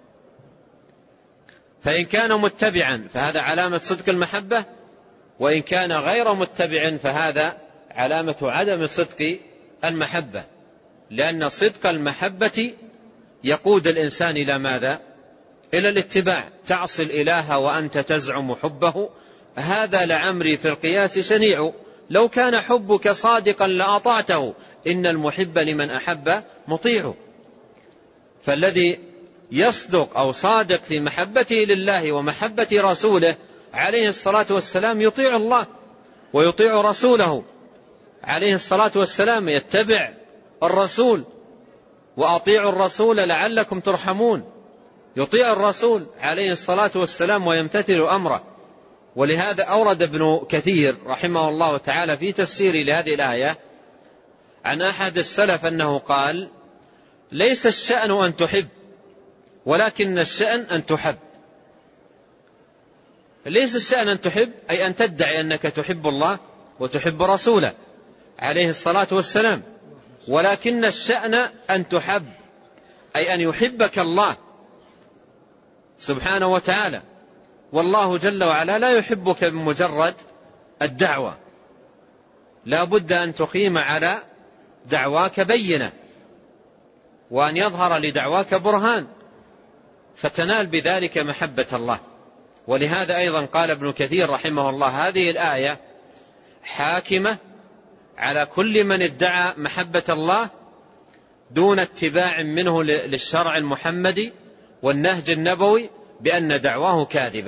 فإن كان متبعا فهذا علامة صدق المحبة، وإن كان غير متبع فهذا علامة عدم صدق المحبة. لأن صدق المحبة يقود الإنسان إلى ماذا؟ إلى الاتباع. تعصي الإله وأنت تزعم حبه، هذا لعمري في القياس شنيع، لو كان حبك صادقا لأطعته، إن المحب لمن أحب مطيع. فالذي يصدق أو صادق في محبته لله ومحبة رسوله عليه الصلاة والسلام يطيع الله ويطيع رسوله عليه الصلاة والسلام، يتبع الرسول. وأطيعوا الرسول لعلكم ترحمون، يطيع الرسول عليه الصلاة والسلام ويمتثل أمره. ولهذا أورد ابن كثير رحمه الله تعالى في تفسيره لهذه الآية عن أحد السلف أنه قال: ليس الشأن أن تحب ولكن الشأن أن تحب. ليس الشأن أن تحب أي أن تدعي أنك تحب الله وتحب رسوله عليه الصلاة والسلام، ولكن الشأن أن تحب أي أن يحبك الله سبحانه وتعالى. والله جل وعلا لا يحبك بمجرد الدعوة، لا بد أن تقيم على دعواك بينة وأن يظهر لدعواك برهان فتنال بذلك محبة الله. ولهذا أيضا قال ابن كثير رحمه الله: هذه الآية حاكمة على كل من ادعى محبة الله دون اتباع منه للشرع المحمدي والنهج النبوي بأن دعواه كاذبة.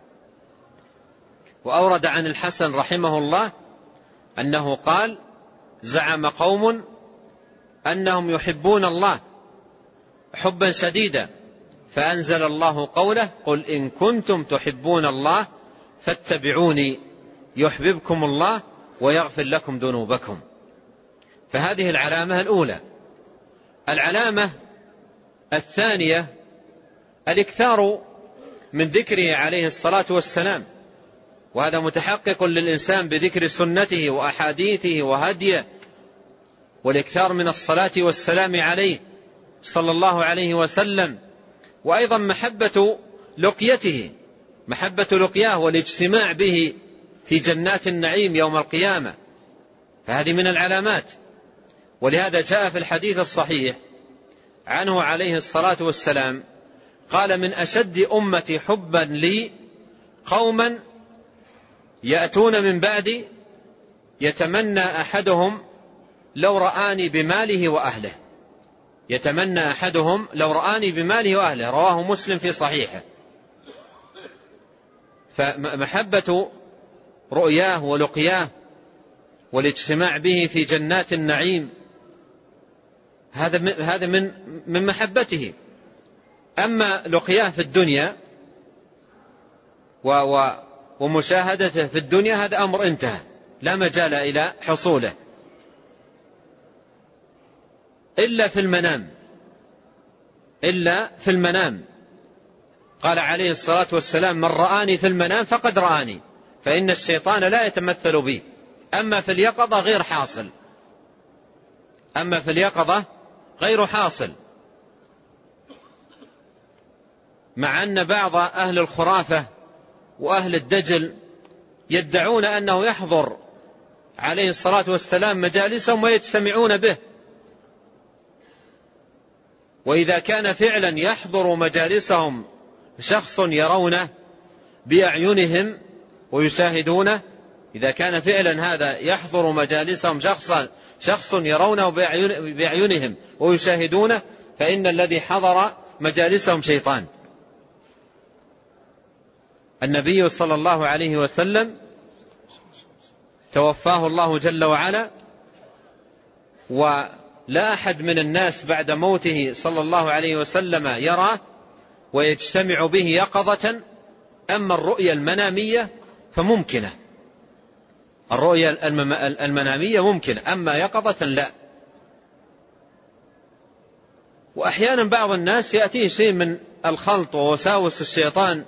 وأورد عن الحسن رحمه الله أنه قال: زعم قوم أنهم يحبون الله حبا شديدا فأنزل الله قوله: قل إن كنتم تحبون الله فاتبعوني يحببكم الله ويغفر لكم ذنوبكم. فهذه العلامة الأولى. العلامة الثانية الإكثار من ذكره عليه الصلاة والسلام، وهذا متحقق للإنسان بذكر سنته وأحاديثه وهديه، والإكثار من الصلاة والسلام عليه صلى الله عليه وسلم. وأيضا محبة لقيته، محبة لقياه والاجتماع به في جنات النعيم يوم القيامة، فهذه من العلامات. ولهذا جاء في الحديث الصحيح عنه عليه الصلاة والسلام قال: من أشد أمتي حبا لي قوما يأتون من بعدي يتمنى أحدهم لو رآني بماله وأهله. يتمنى أحدهم لو رآني بماله وأهله، رواه مسلم في صحيحه. فمحبة رؤياه ولقياه والاجتماع به في جنات النعيم هذا من محبته. أما لقياه في الدنيا ومشاهدته في الدنيا هذا أمر انتهى، لا مجال إلى حصوله إلا في المنام. قال عليه الصلاة والسلام: من رآني في المنام فقد رآني، فإن الشيطان لا يتمثل بي أما في اليقظة غير حاصل، أما في اليقظة غير حاصل، مع أن بعض أهل الخرافة وأهل الدجل يدعون أنه يحضر عليه الصلاة والسلام مجالسهم ويجتمعون به، وإذا كان فعلا يحضر مجالسهم شخص يرونه بأعينهم ويشاهدونه، إذا كان فعلا هذا يحضر مجالسهم شخص يرونه بأعينهم ويشاهدونه، فإن الذي حضر مجالسهم شيطان. النبي صلى الله عليه وسلم توفاه الله جل وعلا، ولا أحد من الناس بعد موته صلى الله عليه وسلم يراه ويجتمع به يقظة. أما الرؤيا المنامية فممكنة، الرؤيا المنامية ممكن، أما يقظة لا. وأحيانا بعض الناس يأتيه شيء من الخلط ووساوس الشيطان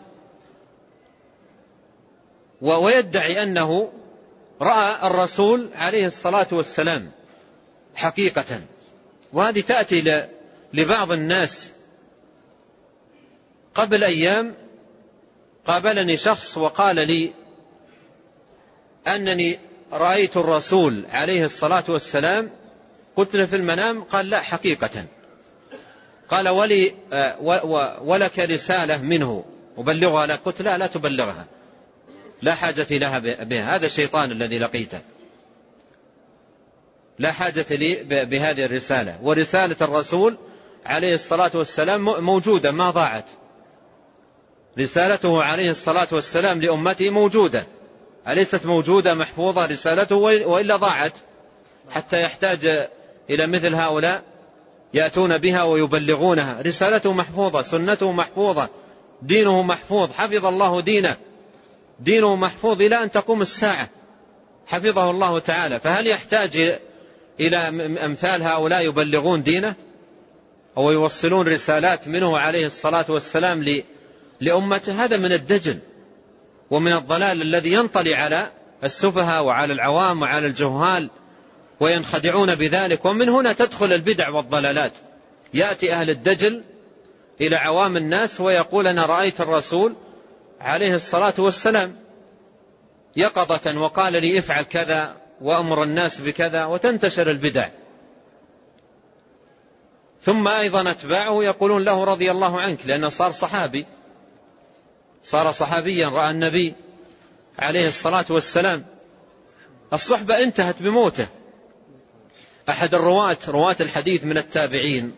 ويدعي أنه رأى الرسول عليه الصلاة والسلام حقيقة، وهذه تأتي لبعض الناس. قبل أيام قابلني شخص وقال لي أنني رأيت الرسول عليه الصلاة والسلام. قلت له في المنام؟ قال لا حقيقة. قال ولك رسالة منه أبلغها لك؟ قلت لا تبلغها، لا حاجة لها بها، هذا الشيطان الذي لقيته، لا حاجة لي بهذه الرسالة. ورسالة الرسول عليه الصلاة والسلام موجودة ما ضاعت، رسالته عليه الصلاة والسلام لأمته موجودة، أليست موجودة محفوظة رسالته؟ وإلا ضاعت، حتى يحتاج إلى مثل هؤلاء يأتون بها ويبلغونها. رسالته محفوظة، سنته محفوظة، دينه محفوظ، حفظ الله دينه محفوظ إلى أن تقوم الساعة، حفظه الله تعالى. فهل يحتاج إلى أمثال هؤلاء يبلغون دينه أو يوصلون رسالات منه عليه الصلاة والسلام لأمته؟ هذا من الدجل ومن الضلال الذي ينطلي على السفهاء وعلى العوام وعلى الجهال وينخدعون بذلك. ومن هنا تدخل البدع والضلالات. يأتي أهل الدجل إلى عوام الناس ويقول أنا رأيت الرسول عليه الصلاة والسلام يقظة وقال لي افعل كذا وأمر الناس بكذا، وتنتشر البدع. ثم أيضا أتباعه يقولون له رضي الله عنك، لأنه صار صحابي، صار صحابيا رأى النبي عليه الصلاة والسلام. الصحبة انتهت بموته. أحد رواة الحديث من التابعين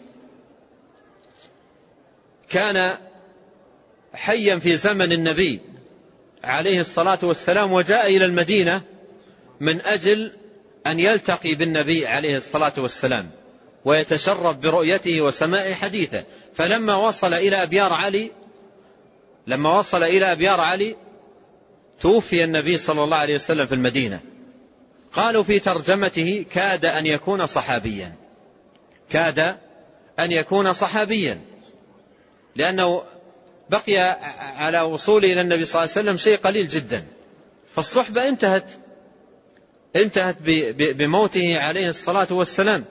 كان حيا في زمن النبي عليه الصلاة والسلام، وجاء إلى المدينة من أجل أن يلتقي بالنبي عليه الصلاة والسلام ويتشرف برؤيته وسماع حديثه. فلما وصل إلى أبيار علي توفي النبي صلى الله عليه وسلم في المدينة. قالوا في ترجمته كاد أن يكون صحابيا، لأنه بقي على وصوله إلى النبي صلى الله عليه وسلم شيء قليل جدا. فالصحبة انتهت بموته عليه الصلاة والسلام.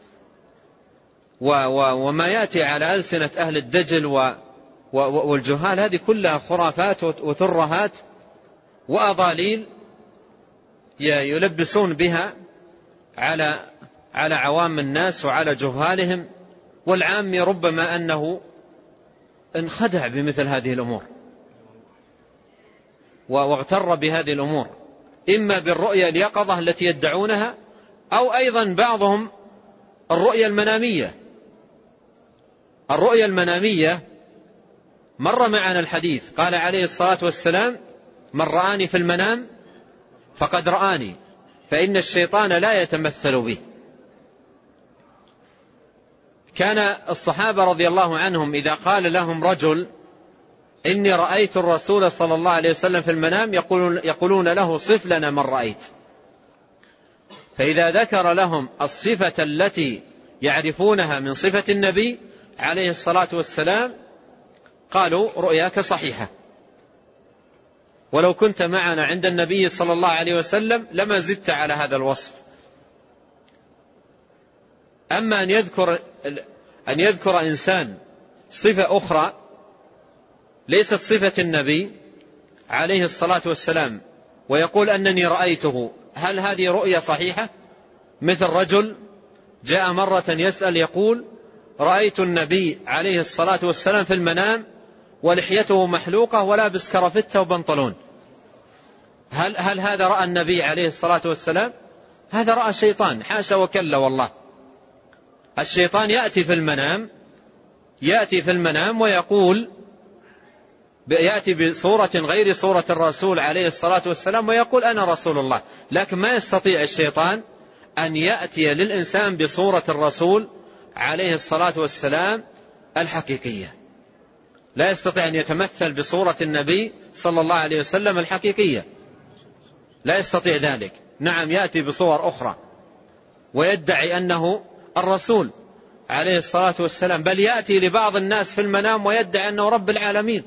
وما يأتي على ألسنة أهل الدجل والجهال هذه كلها خرافات وترهات وأضاليل يلبسون بها على عوام الناس وعلى جهالهم. والعام ربما أنه انخدع بمثل هذه الأمور واغتر بهذه الأمور، إما بالرؤيا اليقظة التي يدعونها، أو أيضا بعضهم الرؤيا المنامية. مر معنا الحديث قال عليه الصلاة والسلام من رآني في المنام فقد رآني، فإن الشيطان لا يتمثل به. كان الصحابة رضي الله عنهم إذا قال لهم رجل إني رأيت الرسول صلى الله عليه وسلم في المنام يقولون له صف لنا من رأيت. فإذا ذكر لهم الصفة التي يعرفونها من صفة النبي عليه الصلاة والسلام قالوا رؤياك صحيحة. ولو كنت معنا عند النبي صلى الله عليه وسلم لما زدت على هذا الوصف. أما أن يذكر إنسان صفة أخرى ليست صفة النبي عليه الصلاة والسلام ويقول أنني رأيته، هل هذه رؤية صحيحة؟ مثل رجل جاء مرة يسأل يقول رأيت النبي عليه الصلاة والسلام في المنام ولحيته محلوقة ولابس كرافتة وبنطلون، هل هذا رأى النبي عليه الصلاة والسلام؟ هذا رأى شيطان، حاشا وكلا والله. الشيطان يأتي في المنام ويقول، يأتي بصورة غير صورة الرسول عليه الصلاة والسلام ويقول أنا رسول الله، لكن ما يستطيع الشيطان أن يأتي للإنسان بصورة الرسول عليه الصلاة والسلام الحقيقية، لا يستطيع أن يتمثل بصورة النبي صلى الله عليه وسلم الحقيقية، لا يستطيع ذلك. نعم يأتي بصور أخرى ويدعي أنه الرسول عليه الصلاة والسلام، بل يأتي لبعض الناس في المنام ويدعي أنه رب العالمين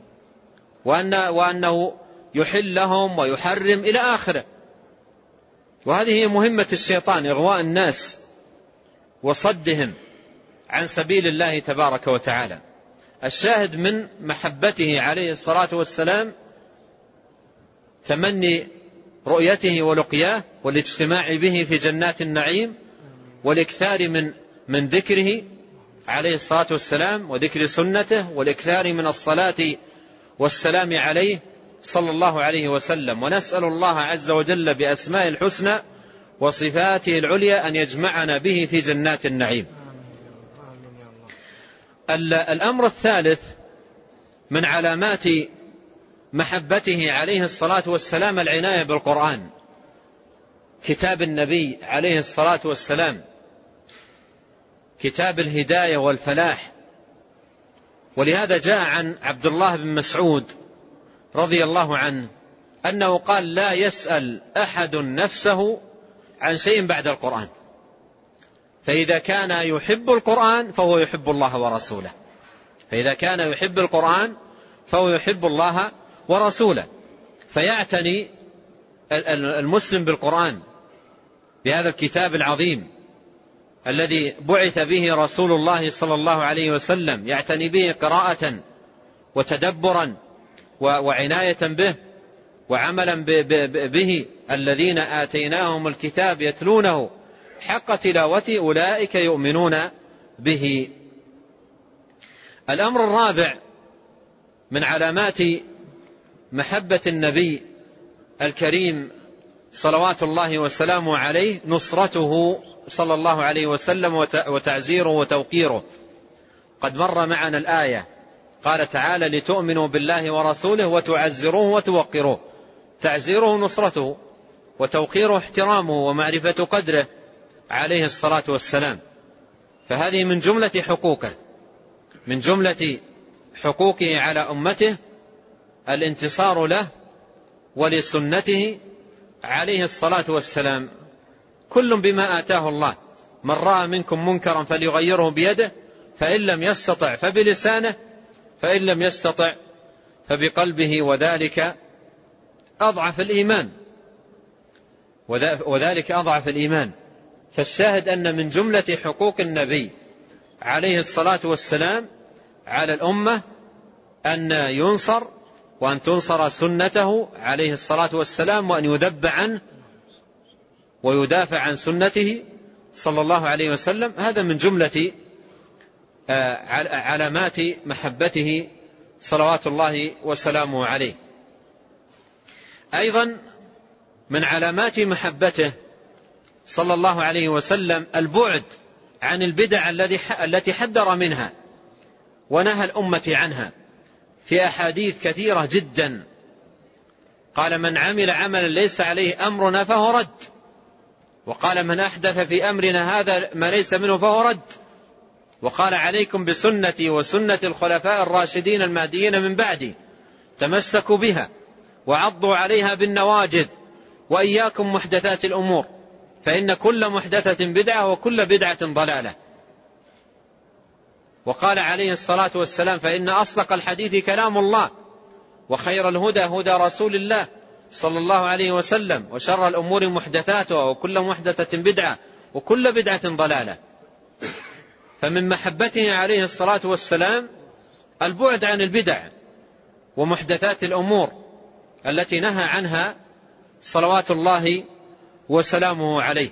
وأنه يحل لهم ويحرم إلى آخره. وهذه هي مهمة الشيطان، إغواء الناس وصدهم عن سبيل الله تبارك وتعالى. الشاهد من محبته عليه الصلاة والسلام تمني رؤيته ولقياه والاجتماع به في جنات النعيم والإكثار من ذكره عليه الصلاة والسلام وذكر سنته والإكثار من الصلاة والسلام عليه صلى الله عليه وسلم. ونسأل الله عز وجل بأسماء الحسنى وصفاته العليا أن يجمعنا به في جنات النعيم. الأمر الثالث من علامات محبته عليه الصلاة والسلام العناية بالقرآن، كتاب النبي عليه الصلاة والسلام، كتاب الهداية والفلاح. ولهذا جاء عن عبد الله بن مسعود رضي الله عنه أنه قال لا يسأل أحد نفسه عن شيء بعد القرآن، فإذا كان يحب القرآن فهو يحب الله ورسوله، فإذا كان يحب القرآن فهو يحب الله ورسوله. فيعتني المسلم بالقرآن، بهذا الكتاب العظيم الذي بعث به رسول الله صلى الله عليه وسلم، يعتني به قراءة وتدبرا وعناية به وعملا به. الذين آتيناهم الكتاب يتلونه حق تلاوته أولئك يؤمنون به. الأمر الرابع من علامات محبة النبي الكريم صلوات الله وسلامه عليه نصرته صلى الله عليه وسلم وتعزيره وتوقيره. قد مر معنا الآية قال تعالى لتؤمنوا بالله ورسوله وتعزروه وتوقروه. تعزيره نصرته وتوقيره احترامه ومعرفة قدره عليه الصلاة والسلام. فهذه من جملة حقوقه، من جملة حقوقه على أمته الانتصار له ولسنته عليه الصلاة والسلام، كل بما آتاه الله. من رأى منكم منكرا فليغيره بيده، فإن لم يستطع فبلسانه، فإن لم يستطع فبقلبه، وذلك أضعف الإيمان، وذلك أضعف الإيمان. فالشاهد أن من جملة حقوق النبي عليه الصلاة والسلام على الأمة أن ينصر وأن تنصر سنته عليه الصلاة والسلام، وأن يذب عنه ويدافع عن سنته صلى الله عليه وسلم. هذا من جملة علامات محبته صلوات الله وسلامه عليه. أيضا من علامات محبته صلى الله عليه وسلم البعد عن البدع التي حذر منها ونهى الأمة عنها في أحاديث كثيرة جدا. قال من عمل عملا ليس عليه أمرنا فهو رد، وقال من أحدث في أمرنا هذا ما ليس منه فهو رد، وقال عليكم بسنتي وسنة الخلفاء الراشدين المهديين من بعدي تمسكوا بها وعضوا عليها بالنواجذ وإياكم محدثات الأمور فإن كل محدثة بدعة وكل بدعة ضلالة. وقال عليه الصلاة والسلام فإن أصدق الحديث كلام الله وخير الهدى هدى رسول الله صلى الله عليه وسلم، وشر الأمور محدثاتها، وكل محدثة بدعة، وكل بدعة ضلالة. فمن محبته عليه الصلاة والسلام البعد عن البدع ومحدثات الأمور التي نهى عنها صلوات الله وسلامه عليه.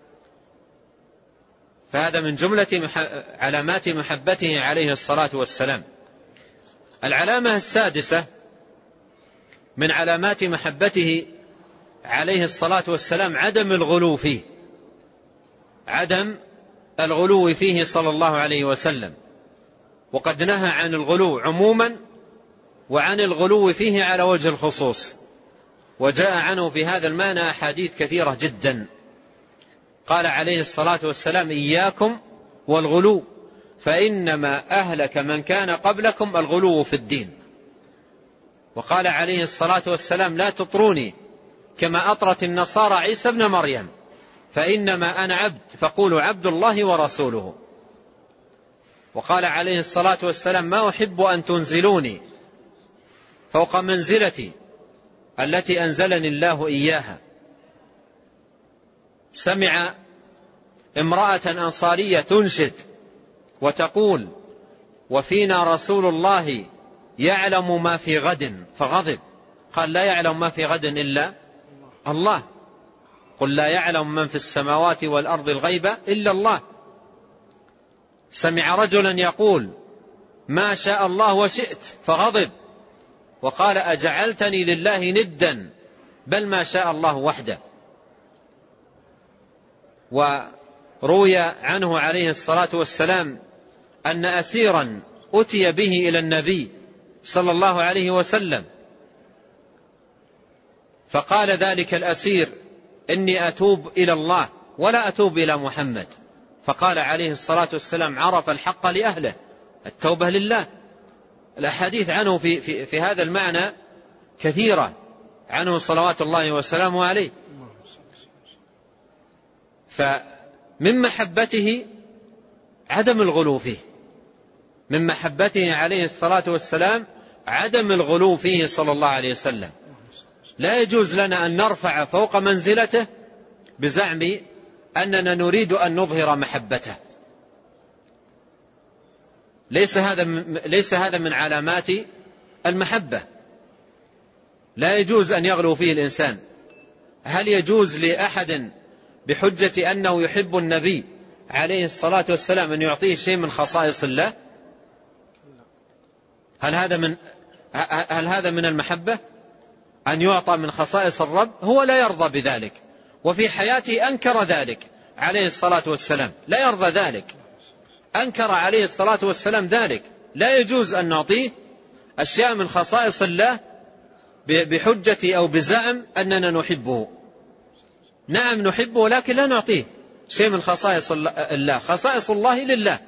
فهذا من جملة علامات محبته عليه الصلاة والسلام. العلامة السادسة من علامات محبته عليه الصلاة والسلام عدم الغلو فيه، عدم الغلو فيه صلى الله عليه وسلم. وقد نهى عن الغلو عموما وعن الغلو فيه على وجه الخصوص، وجاء عنه في هذا المعنى أحاديث كثيرة جدا. قال عليه الصلاة والسلام: إياكم والغلو فإنما أهلك من كان قبلكم الغلو في الدين. وقال عليه الصلاة والسلام: لا تطروني كما أطرت النصارى عيسى ابن مريم، فإنما أنا عبد فقولوا عبد الله ورسوله. وقال عليه الصلاة والسلام: ما أحب أن تنزلوني فوق منزلتي التي أنزلني الله إياها. سمع امرأة أنصارية تنشد وتقول: وفينا رسول الله يعلم ما في غد، فغضب، قال: لا يعلم ما في غد إلا الله، قل لا يعلم من في السماوات والأرض الغيب إلا الله. سمع رجلا يقول: ما شاء الله وشئت، فغضب وقال: أجعلتني لله ندا، بل ما شاء الله وحده. وروي عنه عليه الصلاة والسلام أن أسيرا أتي به إلى النبي صلى الله عليه وسلم، فقال ذلك الأسير: إني أتوب إلى الله ولا أتوب إلى محمد. فقال عليه الصلاة والسلام: عرف الحق لأهله، التوبة لله. الأحاديث عنه في هذا المعنى كثيرة عنه صلوات الله وسلامه عليه. فمن محبته عدم الغلو فيه، من محبته عليه الصلاة والسلام عدم الغلو فيه صلى الله عليه وسلم. لا يجوز لنا أن نرفع فوق منزلته بزعم أننا نريد أن نظهر محبته. ليس هذا من علامات المحبة. لا يجوز أن يغلو فيه الإنسان. هل يجوز لأحد بحجة أنه يحب النبي عليه الصلاة والسلام أن يعطيه شيء من خصائص الله؟ هل هذا من المحبة أن يعطى من خصائص الرب؟ هو لا يرضى بذلك، وفي حياته أنكر ذلك عليه الصلاة والسلام، لا يرضى ذلك، أنكر عليه الصلاة والسلام ذلك. لا يجوز أن نعطيه أشياء من خصائص الله بحجة أو بزعم أننا نحبه. نعم نحبه، ولكن لا نعطيه شيء من خصائص الله. خصائص الله لله.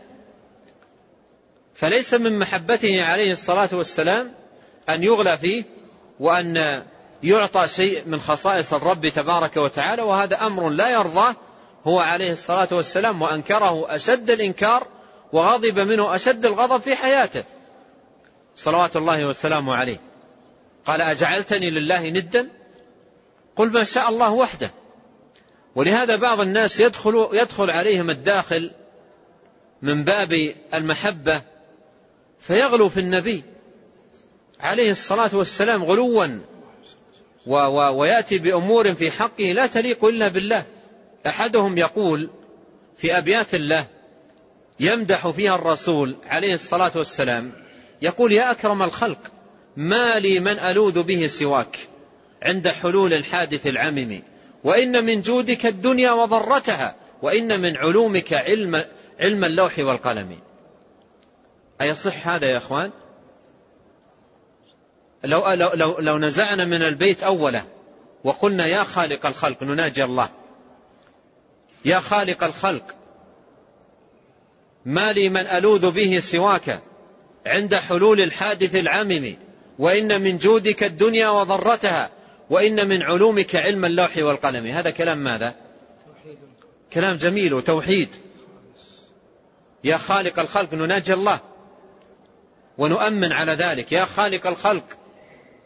فليس من محبته عليه الصلاة والسلام أن يغلى فيه وأن يعطى شيء من خصائص الرب تبارك وتعالى، وهذا أمر لا يرضاه هو عليه الصلاة والسلام، وأنكره أشد الإنكار وغضب منه أشد الغضب في حياته صلوات الله وسلامه عليه. قال: أجعلتني لله ندا، قل ما شاء الله وحده. ولهذا بعض الناس يدخل عليهم الداخل من باب المحبة فيغلو في النبي عليه الصلاة والسلام غلوا، ويأتي بأمور في حقه لا تليق إلا بالله. أحدهم يقول في أبيات الله يمدح فيها الرسول عليه الصلاة والسلام، يقول: يا أكرم الخلق ما لي من ألوذ به سواك عند حلول الحادث العمم، وإن من جودك الدنيا وضرتها، وإن من علومك علم اللوح والقلم. أيصح هذا يا أخوان؟ لو نزعنا من البيت أوله وقلنا: يا خالق الخلق، نناجي الله، يا خالق الخلق ما لي من ألوذ به سواك عند حلول الحادث العمم، وإن من جودك الدنيا وضرتها، وإن من علومك علم اللوح والقلم. هذا كلام ماذا؟ كلام جميل وتوحيد. يا خالق الخلق، نناجي الله ونؤمن على ذلك. يا خالق الخلق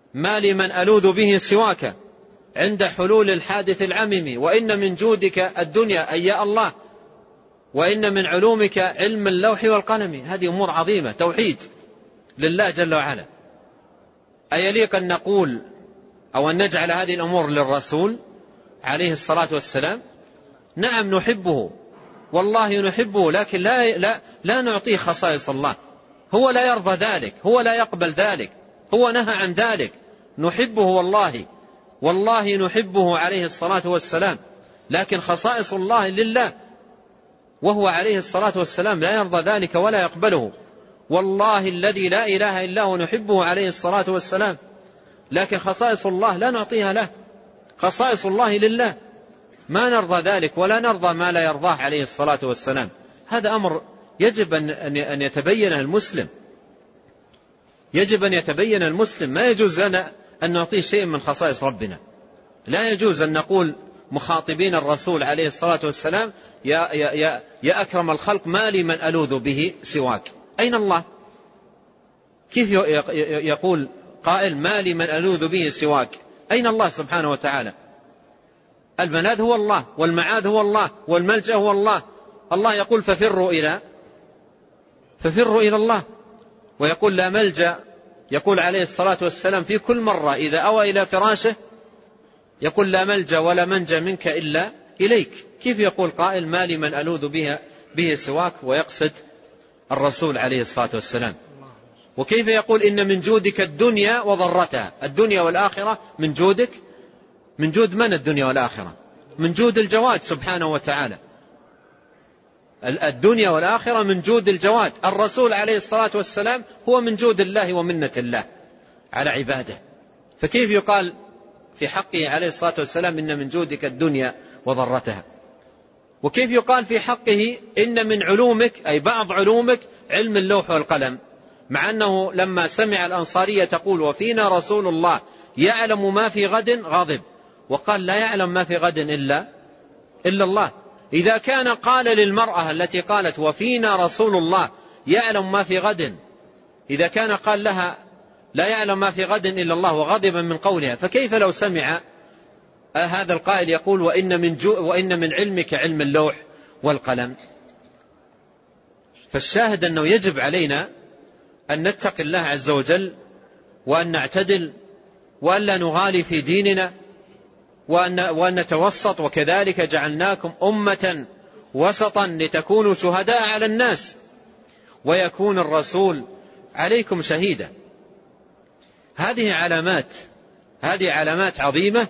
ما لمن ألوذ به سواك عند حلول الحادث العمم، وإن من جودك الدنيا أي يا الله، وإن من علومك علم اللوح والقلم. هذه أمور عظيمة، توحيد لله جل وعلا. أيليق أن نقول أو أن نجعل هذه الأمور للرسول عليه الصلاة والسلام؟ نعم نحبه والله نحبه، لكن لا نعطيه خصائص الله. هو لا يرضى ذلك، هو لا يقبل ذلك، هو نهى عن ذلك. نحبه والله نحبه عليه الصلاة والسلام، لكن خصائص الله لله، وهو عليه الصلاة والسلام لا يرضى ذلك ولا يقبله. والله الذي لا إله إلا هو نحبه عليه الصلاة والسلام، لكن خصائص الله لا نعطيها له. خصائص الله لله، ما نرضى ذلك ولا نرضى ما لا يرضاه عليه الصلاة والسلام. هذا أمر يجب أن يتبين المسلم، يجب أن يتبين المسلم. ما يجوز لنا أن نعطيه شيء من خصائص ربنا. لا يجوز أن نقول مخاطبين الرسول عليه الصلاة والسلام يا أكرم الخلق ما لي من ألوذ به سواك. أين الله؟ كيف يقول قائل ما لي من ألوذ به سواك؟ أين الله سبحانه وتعالى؟ الملاذ هو الله، والمعاذ هو الله، والملجأ هو الله. الله يقول ففروا إلى الله، ويقول لا ملجأ. يقول عليه الصلاة والسلام في كل مرة إذا أوى إلى فراشه يقول لا ملجأ ولا منجى منك إلا إليك. كيف يقول قائل ما لي من ألوذ به سواك ويقصد الرسول عليه الصلاة والسلام؟ وكيف يقول إن من جودك الدنيا وضرتها؟ الدنيا والآخرة من جودك. من جود من الدنيا والآخرة؟ من جود الجواد سبحانه وتعالى. الدنيا والآخرة من جود الجواد. الرسول عليه الصلاة والسلام هو من جود الله ومنة الله على عباده، فكيف يقال في حقه عليه الصلاة والسلام إن من جودك الدنيا وضرتها؟ وكيف يقال في حقه إن من علومك أي بعض علومك علم اللوح والقلم، مع أنه لما سمع الأنصارية تقول وفينا رسول الله يعلم ما في غد غضب، وقال لا يعلم ما في غد إلا الله. إذا كان قال للمرأة التي قالت وفينا رسول الله يعلم ما في غد، إذا كان قال لها لا يعلم ما في غد إلا الله وغضبا من قولها، فكيف لو سمع هذا القائل يقول وإن من علمك علم اللوح والقلم؟ فالشاهد أنه يجب علينا أن نتقي الله عز وجل، وأن نعتدل، وأن لا نغالي في ديننا، وأن نتوسط. وكذلك جعلناكم أمة وسطا لتكونوا شهداء على الناس ويكون الرسول عليكم شهيدا. هذه علامات عظيمة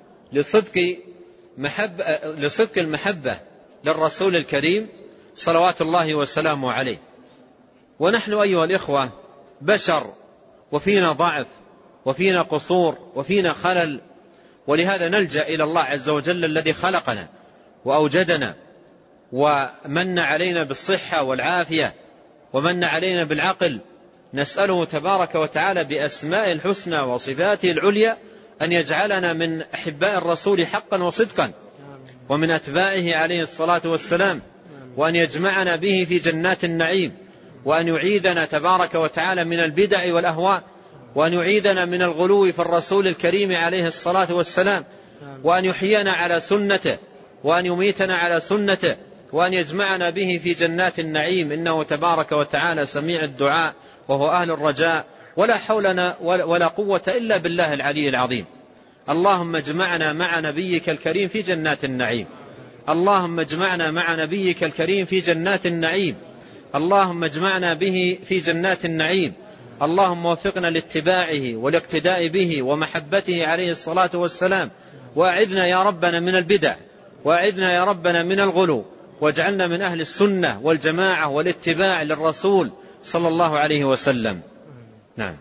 لصدق المحبة للرسول الكريم صلوات الله وسلامه عليه. ونحن أيها الإخوة بشر، وفينا ضعف، وفينا قصور، وفينا خلل، ولهذا نلجأ إلى الله عز وجل الذي خلقنا وأوجدنا ومن علينا بالصحة والعافية ومن علينا بالعقل. نسأله تبارك وتعالى بأسماء الحسنى وصفاته العليا أن يجعلنا من أحباء الرسول حقا وصدقا ومن أتباعه عليه الصلاة والسلام، وأن يجمعنا به في جنات النعيم، وأن يعيذنا تبارك وتعالى من البدع والأهواء، وأن يعيذنا من الغلو في الرسول الكريم عليه الصلاة والسلام، وأن يحيينا على سنته وأن يميتنا على سنته، وأن يجمعنا به في جنات النعيم، إنه تبارك وتعالى سميع الدعاء وهو أهل الرجاء، ولا حولنا ولا قوة إلا بالله العلي العظيم. اللهم اجمعنا مع نبيك الكريم في جنات النعيم، اللهم اجمعنا مع نبيك الكريم في جنات النعيم، اللهم اجمعنا به في جنات النعيم. اللهم وفقنا لاتباعه والاقتداء به ومحبته عليه الصلاة والسلام، وأعذنا يا ربنا من البدع، وأعذنا يا ربنا من الغلو، واجعلنا من أهل السنة والجماعة والاتباع للرسول صلى الله عليه وسلم. نعم.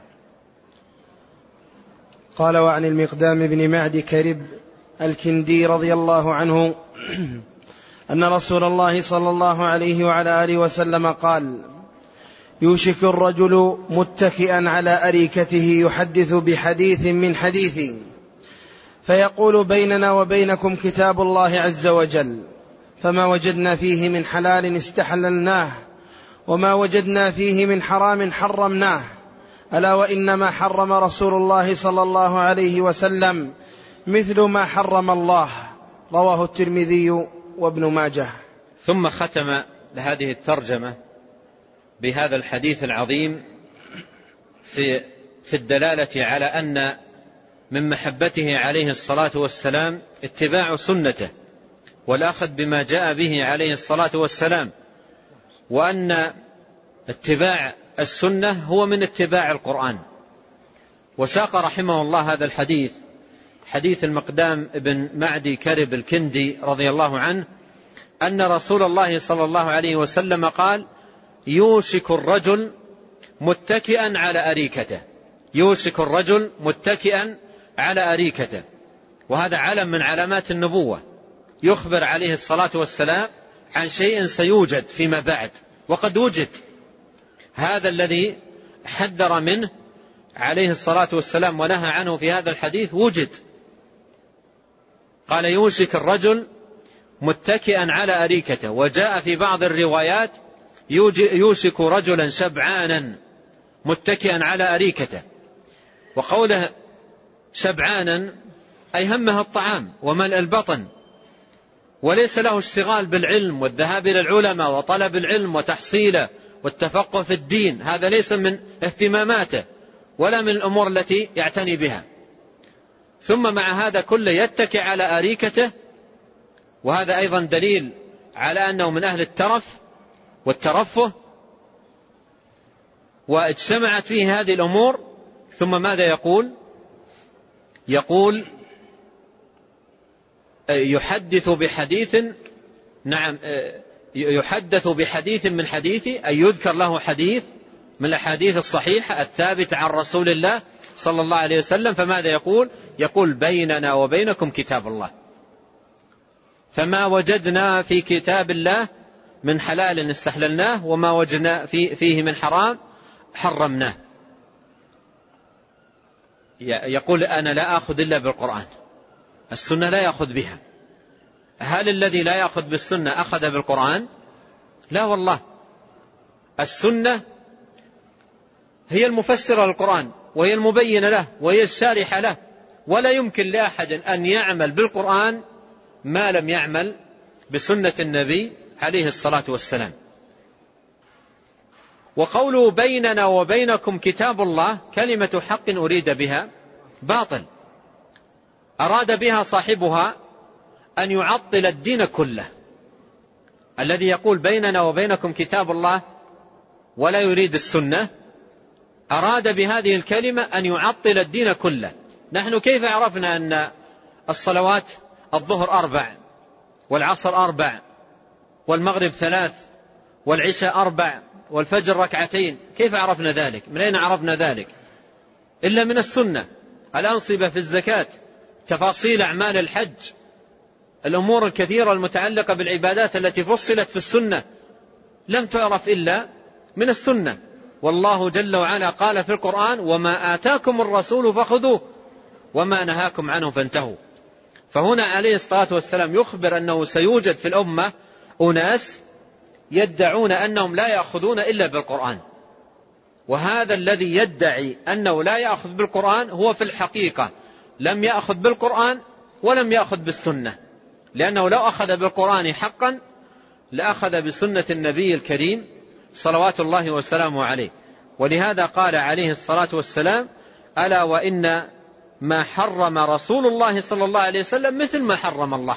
قال وعن المقدام بن معد كرب الكندي رضي الله عنه أن رسول الله صلى الله عليه وعلى آله وسلم قال: يوشك الرجل متكئا على أريكته يحدث بحديث من حديث، فيقول بيننا وبينكم كتاب الله عز وجل، فما وجدنا فيه من حلال استحللناه، وما وجدنا فيه من حرام حرمناه، ألا وإن ما حرم رسول الله صلى الله عليه وسلم مثل ما حرم الله. رواه الترمذي وابن ماجه. ثم ختم هذه الترجمة بهذا الحديث العظيم في الدلالة على أن من محبته عليه الصلاة والسلام اتباع سنته والأخذ بما جاء به عليه الصلاة والسلام، وأن اتباع السنة هو من اتباع القرآن. وساق رحمه الله هذا الحديث، حديث المقدام بن معدي كرب الكندي رضي الله عنه، أن رسول الله صلى الله عليه وسلم قال: يوشك الرجل متكئا على أريكته. يوشك الرجل متكئا على أريكته، وهذا علم من علامات النبوة، يخبر عليه الصلاة والسلام عن شيء سيوجد فيما بعد، وقد وجد. هذا الذي حذر منه عليه الصلاة والسلام ونهى عنه في هذا الحديث وجد. قال: يوشك الرجل متكئا على أريكته. وجاء في بعض الروايات: يوشك رجلا شبعانا متكئا على أريكته. وقوله شبعانا أي همه الطعام وملء البطن، وليس له اشتغال بالعلم والذهاب إلى العلماء وطلب العلم وتحصيله والتفقه في الدين، هذا ليس من اهتماماته ولا من الأمور التي يعتني بها. ثم مع هذا كله يتكئ على أريكته، وهذا أيضا دليل على أنه من أهل الترف والترفه، واجتمعت فيه هذه الأمور. ثم ماذا يقول؟ يقول: يحدث بحديث، نعم، يحدث بحديث من حديثي، أي يذكر له حديث من الأحاديث الصحيحة الثابتة عن رسول الله صلى الله عليه وسلم. فماذا يقول؟ يقول: بيننا وبينكم كتاب الله، فما وجدنا في كتاب الله من حلال استحللناه، وما وجدنا فيه من حرام حرمناه. يقول: أنا لا أخذ إلا بالقرآن، السنة لا يأخذ بها. هل الذي لا يأخذ بالسنة أخذ بالقرآن؟ لا والله، السنة هي المفسرة للقرآن، وهي المبينة له، وهي الشارحة له، ولا يمكن لأحد أن يعمل بالقرآن ما لم يعمل بسنة النبي عليه الصلاة والسلام. وقوله بيننا وبينكم كتاب الله كلمة حق أريد بها باطل، أراد بها صاحبها أن يعطل الدين كله. الذي يقول بيننا وبينكم كتاب الله ولا يريد السنة أراد بهذه الكلمة أن يعطل الدين كله. نحن كيف عرفنا أن الصلوات الظهر 4 والعصر 4 والمغرب 3 والعشاء 4 والفجر 2؟ كيف عرفنا ذلك؟ من أين عرفنا ذلك؟ إلا من السنة. الأنصبة في الزكاة، تفاصيل أعمال الحج، الأمور الكثيرة المتعلقة بالعبادات التي فصلت في السنة لم تعرف إلا من السنة. والله جل وعلا قال في القرآن: وما آتاكم الرسول فخذوه وما نهاكم عنه فانتهوا. فهنا عليه الصلاة والسلام يخبر أنه سيوجد في الأمة أناس يدعون أنهم لا يأخذون إلا بالقرآن، وهذا الذي يدعي أنه لا يأخذ بالقرآن هو في الحقيقة لم يأخذ بالقرآن ولم يأخذ بالسنة، لأنه لو أخذ بالقرآن حقا لأخذ بسنة النبي الكريم صلوات الله وسلامه عليه. ولهذا قال عليه الصلاة والسلام: ألا وإن ما حرم رسول الله صلى الله عليه وسلم مثل ما حرم الله.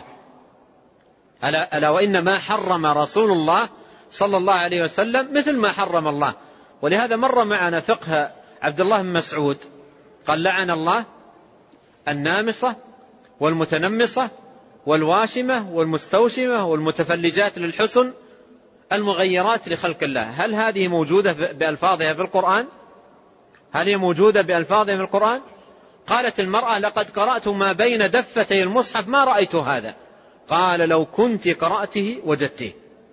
ألا وإن ما حرم رسول الله صلى الله عليه وسلم مثل ما حرم الله. ولهذا مر معنا فقه عبد الله بن مسعود قال: لعن الله النامصة والمتنمصة والواشمة والمستوشمة والمتفلجات للحسن المغيرات لخلق الله. هل هذه موجودة بألفاظها في القرآن؟ هل هي موجودة بألفاظها في القرآن؟ قالت المرأة: لقد قرأت ما بين دفتي المصحف ما رأيت هذا. قال: لو كنت قرأته وجدته.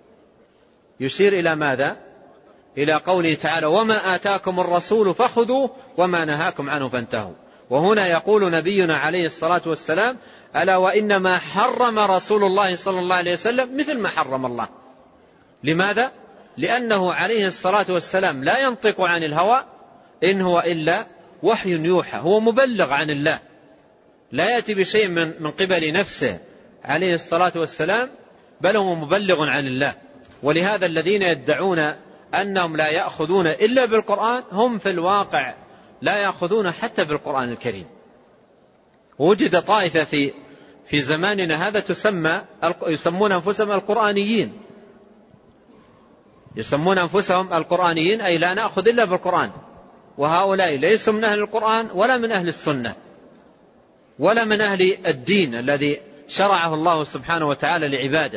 يشير إلى ماذا؟ إلى قوله تعالى: وما آتاكم الرسول فخذوه وما نهاكم عنه فانتهوا. وهنا يقول نبينا عليه الصلاة والسلام: ألا وإن ما حرم رسول الله صلى الله عليه وسلم مثل ما حرم الله. لماذا؟ لأنه عليه الصلاة والسلام لا ينطق عن الهوى إن هو إلا وحي يوحى. هو مبلغ عن الله، لا يأتي بشيء من قبل نفسه عليه الصلاة والسلام، بل هو مبلغ عن الله. ولهذا الذين يدعون أنهم لا يأخذون إلا بالقرآن هم في الواقع لا يأخذون حتى بالقرآن الكريم. وجد طائفة في زماننا هذا يسمون أنفسهم القرآنيين، يسمون أنفسهم القرآنيين، أي لا نأخذ إلا بالقرآن. وهؤلاء ليسوا من أهل القرآن ولا من أهل السنة ولا من أهل الدين الذي شرعه الله سبحانه وتعالى لعباده.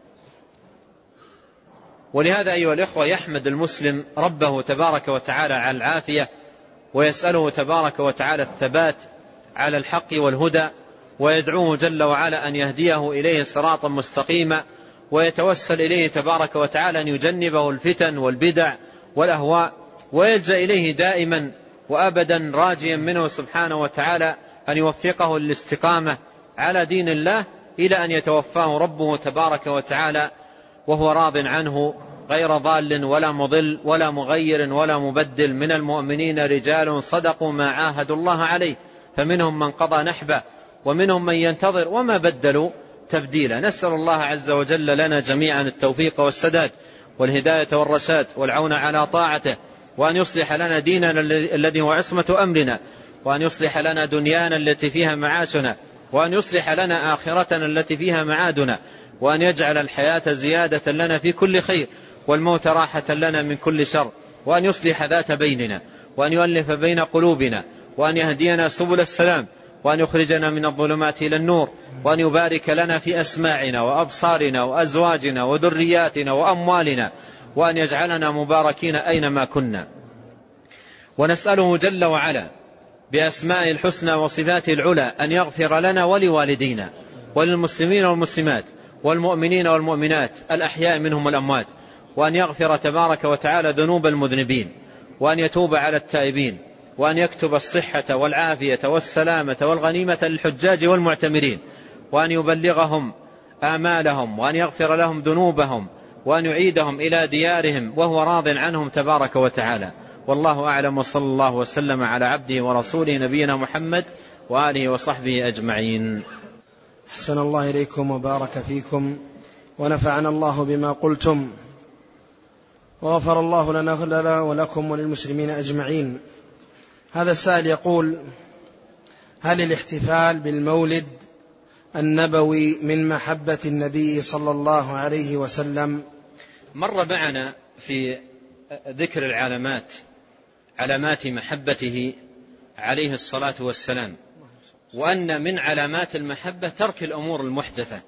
ولهذا أيها الإخوة يحمد المسلم ربه تبارك وتعالى على العافية، ويسأله تبارك وتعالى الثبات على الحق والهدى، ويدعوه جل وعلا أن يهديه إليه صراطا مستقيما، ويتوسل إليه تبارك وتعالى أن يجنبه الفتن والبدع والأهواء، ويلجأ إليه دائما وأبدا راجيا منه سبحانه وتعالى أن يوفقه للاستقامة على دين الله إلى أن يتوفاه ربه تبارك وتعالى وهو راض عنه غير ضال ولا مضل ولا مغير ولا مبدل. من المؤمنين رجال صدقوا ما عاهدوا الله عليه، فمنهم من قضى نحبه ومنهم من ينتظر وما بدلوا تبديلا. نسأل الله عز وجل لنا جميعا التوفيق والسداد والهداية والرشاد والعون على طاعته، وأن يصلح لنا ديننا الذي هو عصمة أمرنا، وأن يصلح لنا دنيانا التي فيها معاشنا، وأن يصلح لنا آخرتنا التي فيها معادنا، وأن يجعل الحياة زيادة لنا في كل خير والموت راحة لنا من كل شر، وأن يصلح ذات بيننا، وأن يؤلف بين قلوبنا، وأن يهدينا سبل السلام، وأن يخرجنا من الظلمات إلى النور، وأن يبارك لنا في أسماعنا وأبصارنا وأزواجنا وذرياتنا وأموالنا، وأن يجعلنا مباركين أينما كنا. ونسأله جل وعلا بأسمائه الحسنى وصفاته العلى أن يغفر لنا ولوالدينا وللمسلمين والمسلمات والمؤمنين والمؤمنات الأحياء منهم والأموات، وأن يغفر تبارك وتعالى ذنوب المذنبين، وأن يتوب على التائبين، وأن يكتب الصحة والعافية والسلامة والغنيمة للحجاج والمعتمرين، وأن يبلغهم آمالهم، وأن يغفر لهم ذنوبهم، وأن يعيدهم إلى ديارهم وهو راض عنهم تبارك وتعالى. والله أعلم، وصلى الله وسلم على عبده ورسوله نبينا محمد وآله وصحبه أجمعين. أحسن الله إليكم وبارك فيكم، ونفعنا الله بما قلتم، وغفر الله لنا ولكم وللمسلمين أجمعين. هذا السائل يقول: هل الاحتفال بالمولد النبوي من محبة النبي صلى الله عليه وسلم؟ مر معنا في ذكر علامات محبته عليه الصلاة والسلام، وأن من علامات المحبة ترك الأمور المحدثة،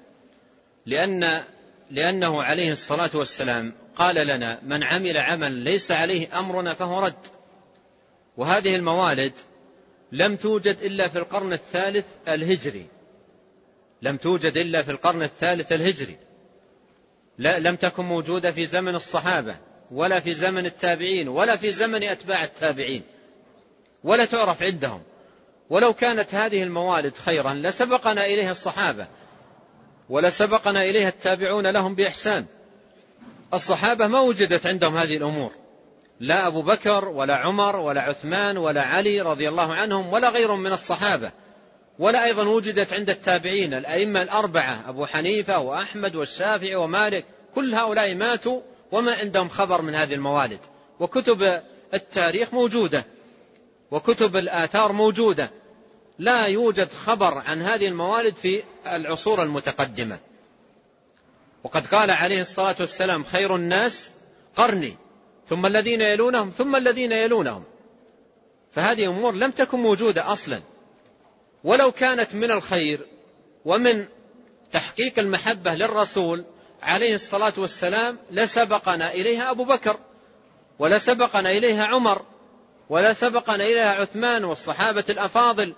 لأنه عليه الصلاة والسلام قال لنا: من عمل عمل ليس عليه أمرنا فهو رد. وهذه الموالد لم توجد إلا في القرن الثالث الهجري، لم توجد إلا في القرن الثالث الهجري، لم تكن موجودة في زمن الصحابة ولا في زمن التابعين ولا في زمن أتباع التابعين، ولا تعرف عندهم. ولو كانت هذه الموالد خيرا لسبقنا إليها الصحابة ولسبقنا إليها التابعون لهم بإحسان. الصحابة ما وجدت عندهم هذه الأمور، لا أبو بكر ولا عمر ولا عثمان ولا علي رضي الله عنهم ولا غيرهم من الصحابة، ولا أيضا وجدت عند التابعين الأئمة الأربعة أبو حنيفة وأحمد والشافعي ومالك، كل هؤلاء ماتوا وما عندهم خبر من هذه الموالد. وكتب التاريخ موجودة وكتب الآثار موجودة، لا يوجد خبر عن هذه الموالد في العصور المتقدمة. وقد قال عليه الصلاة والسلام: خير الناس قرني ثم الذين يلونهم ثم الذين يلونهم. فهذه أمور لم تكن موجودة أصلا، ولو كانت من الخير ومن تحقيق المحبة للرسول عليه الصلاة والسلام لسبقنا إليها أبو بكر، ولا سبقنا إليها عمر، ولا سبقنا إليها عثمان والصحابة الأفاضل.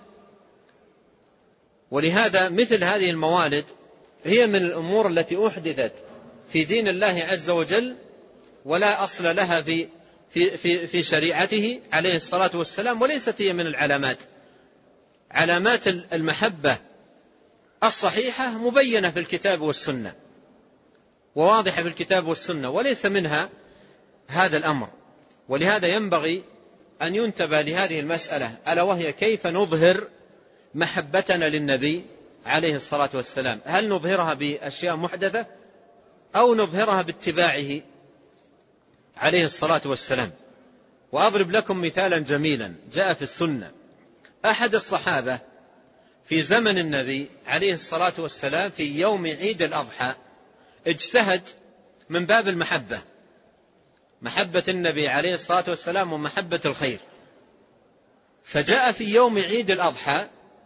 ولهذا مثل هذه الموالد هي من الأمور التي أحدثت في دين الله عز وجل، ولا أصل لها في شريعته عليه الصلاة والسلام، وليست هي من العلامات. علامات المحبة الصحيحة مبينة في الكتاب والسنة، وواضحة في الكتاب والسنة، وليس منها هذا الأمر. ولهذا ينبغي أن ينتبه لهذه المسألة، ألا وهي كيف نظهر محبتنا للنبي عليه الصلاة والسلام. هل نظهرها بأشياء محدثة أو نظهرها باتباعه عليه الصلاة والسلام؟ وأضرب لكم مثالا جميلا جاء في السنة. أحد الصحابة في زمن النبي عليه الصلاة والسلام في يوم عيد الأضحى اجتهد من باب المحبة، محبة النبي عليه الصلاة والسلام ومحبة الخير، فجاء في يوم عيد الأضحى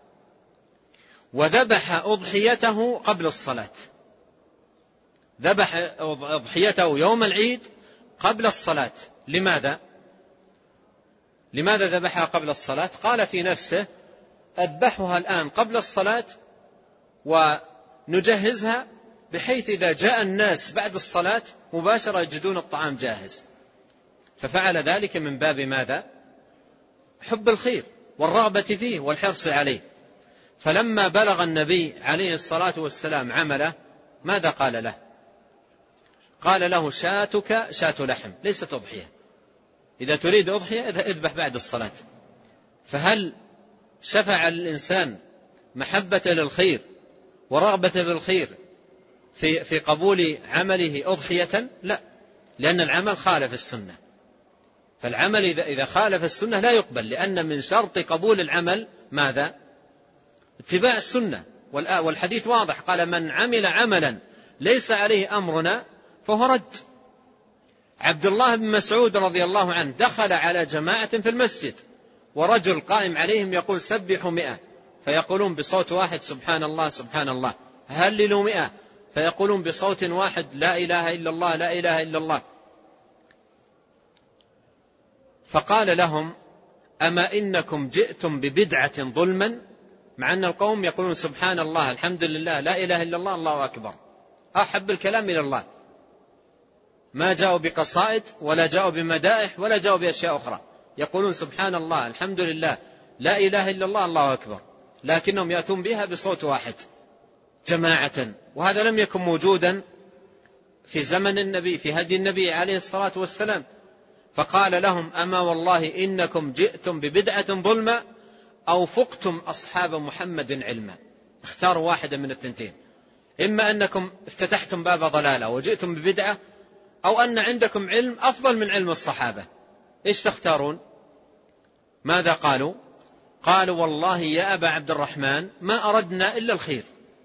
وذبح أضحيته قبل الصلاة، ذبح أضحيته يوم العيد قبل الصلاة. لماذا ذبحها قبل الصلاة؟ قال في نفسه أذبحها الآن قبل الصلاة ونجهزها بحيث إذا جاء الناس بعد الصلاة مباشرة يجدون الطعام جاهز. ففعل ذلك من باب ماذا؟ حب الخير والرغبة فيه والحرص عليه. فلما بلغ النبي عليه الصلاة والسلام عمله ماذا قال له؟ قال له شاتك شات لحم ليست أضحية، إذا تريد أضحية اذبح بعد الصلاة. فهل شفع الإنسان محبة للخير ورغبة بالخير في قبول عمله أضحية؟ لا، لأن العمل خالف السنة. فالعمل إذا خالف السنة لا يقبل، لأن من شرط قبول العمل ماذا؟ اتباع السنة. والحديث واضح، قال من عمل عملا ليس عليه أمرنا فهو رد. عبد الله بن مسعود رضي الله عنه دخل على جماعة في المسجد ورجل قائم عليهم يقول سبحوا 100، فيقولون بصوت واحد سبحان الله سبحان الله. هللوا 100، فيقولون بصوت واحد لا إله إلا الله لا إله إلا الله. فقال لهم أما إنكم جئتم ببدعة ظلما، مع أن القوم يقولون سبحان الله الحمد لله لا إله إلا الله الله أكبر، أحب الكلام إلى الله، ما جاءوا بقصائد ولا جاءوا بمدائح ولا جاءوا بأشياء أخرى، يقولون سبحان الله الحمد لله لا إله إلا الله الله أكبر، لكنهم يأتون بها بصوت واحد جماعة. وهذا لم يكن موجودا في زمن النبي في هدي النبي عليه الصلاة والسلام. فقال لهم أما والله إنكم جئتم ببدعة ظلمة أو فقتم أصحاب محمد علما. اختاروا واحدة من الثنتين، إما أنكم افتتحتم باب ضلالة وجئتم ببدعة، أو أن عندكم علم أفضل من علم الصحابة. إيش تختارون؟ ماذا قالوا؟ قالوا والله يا أبا عبد الرحمن ما أردنا إلا الخير،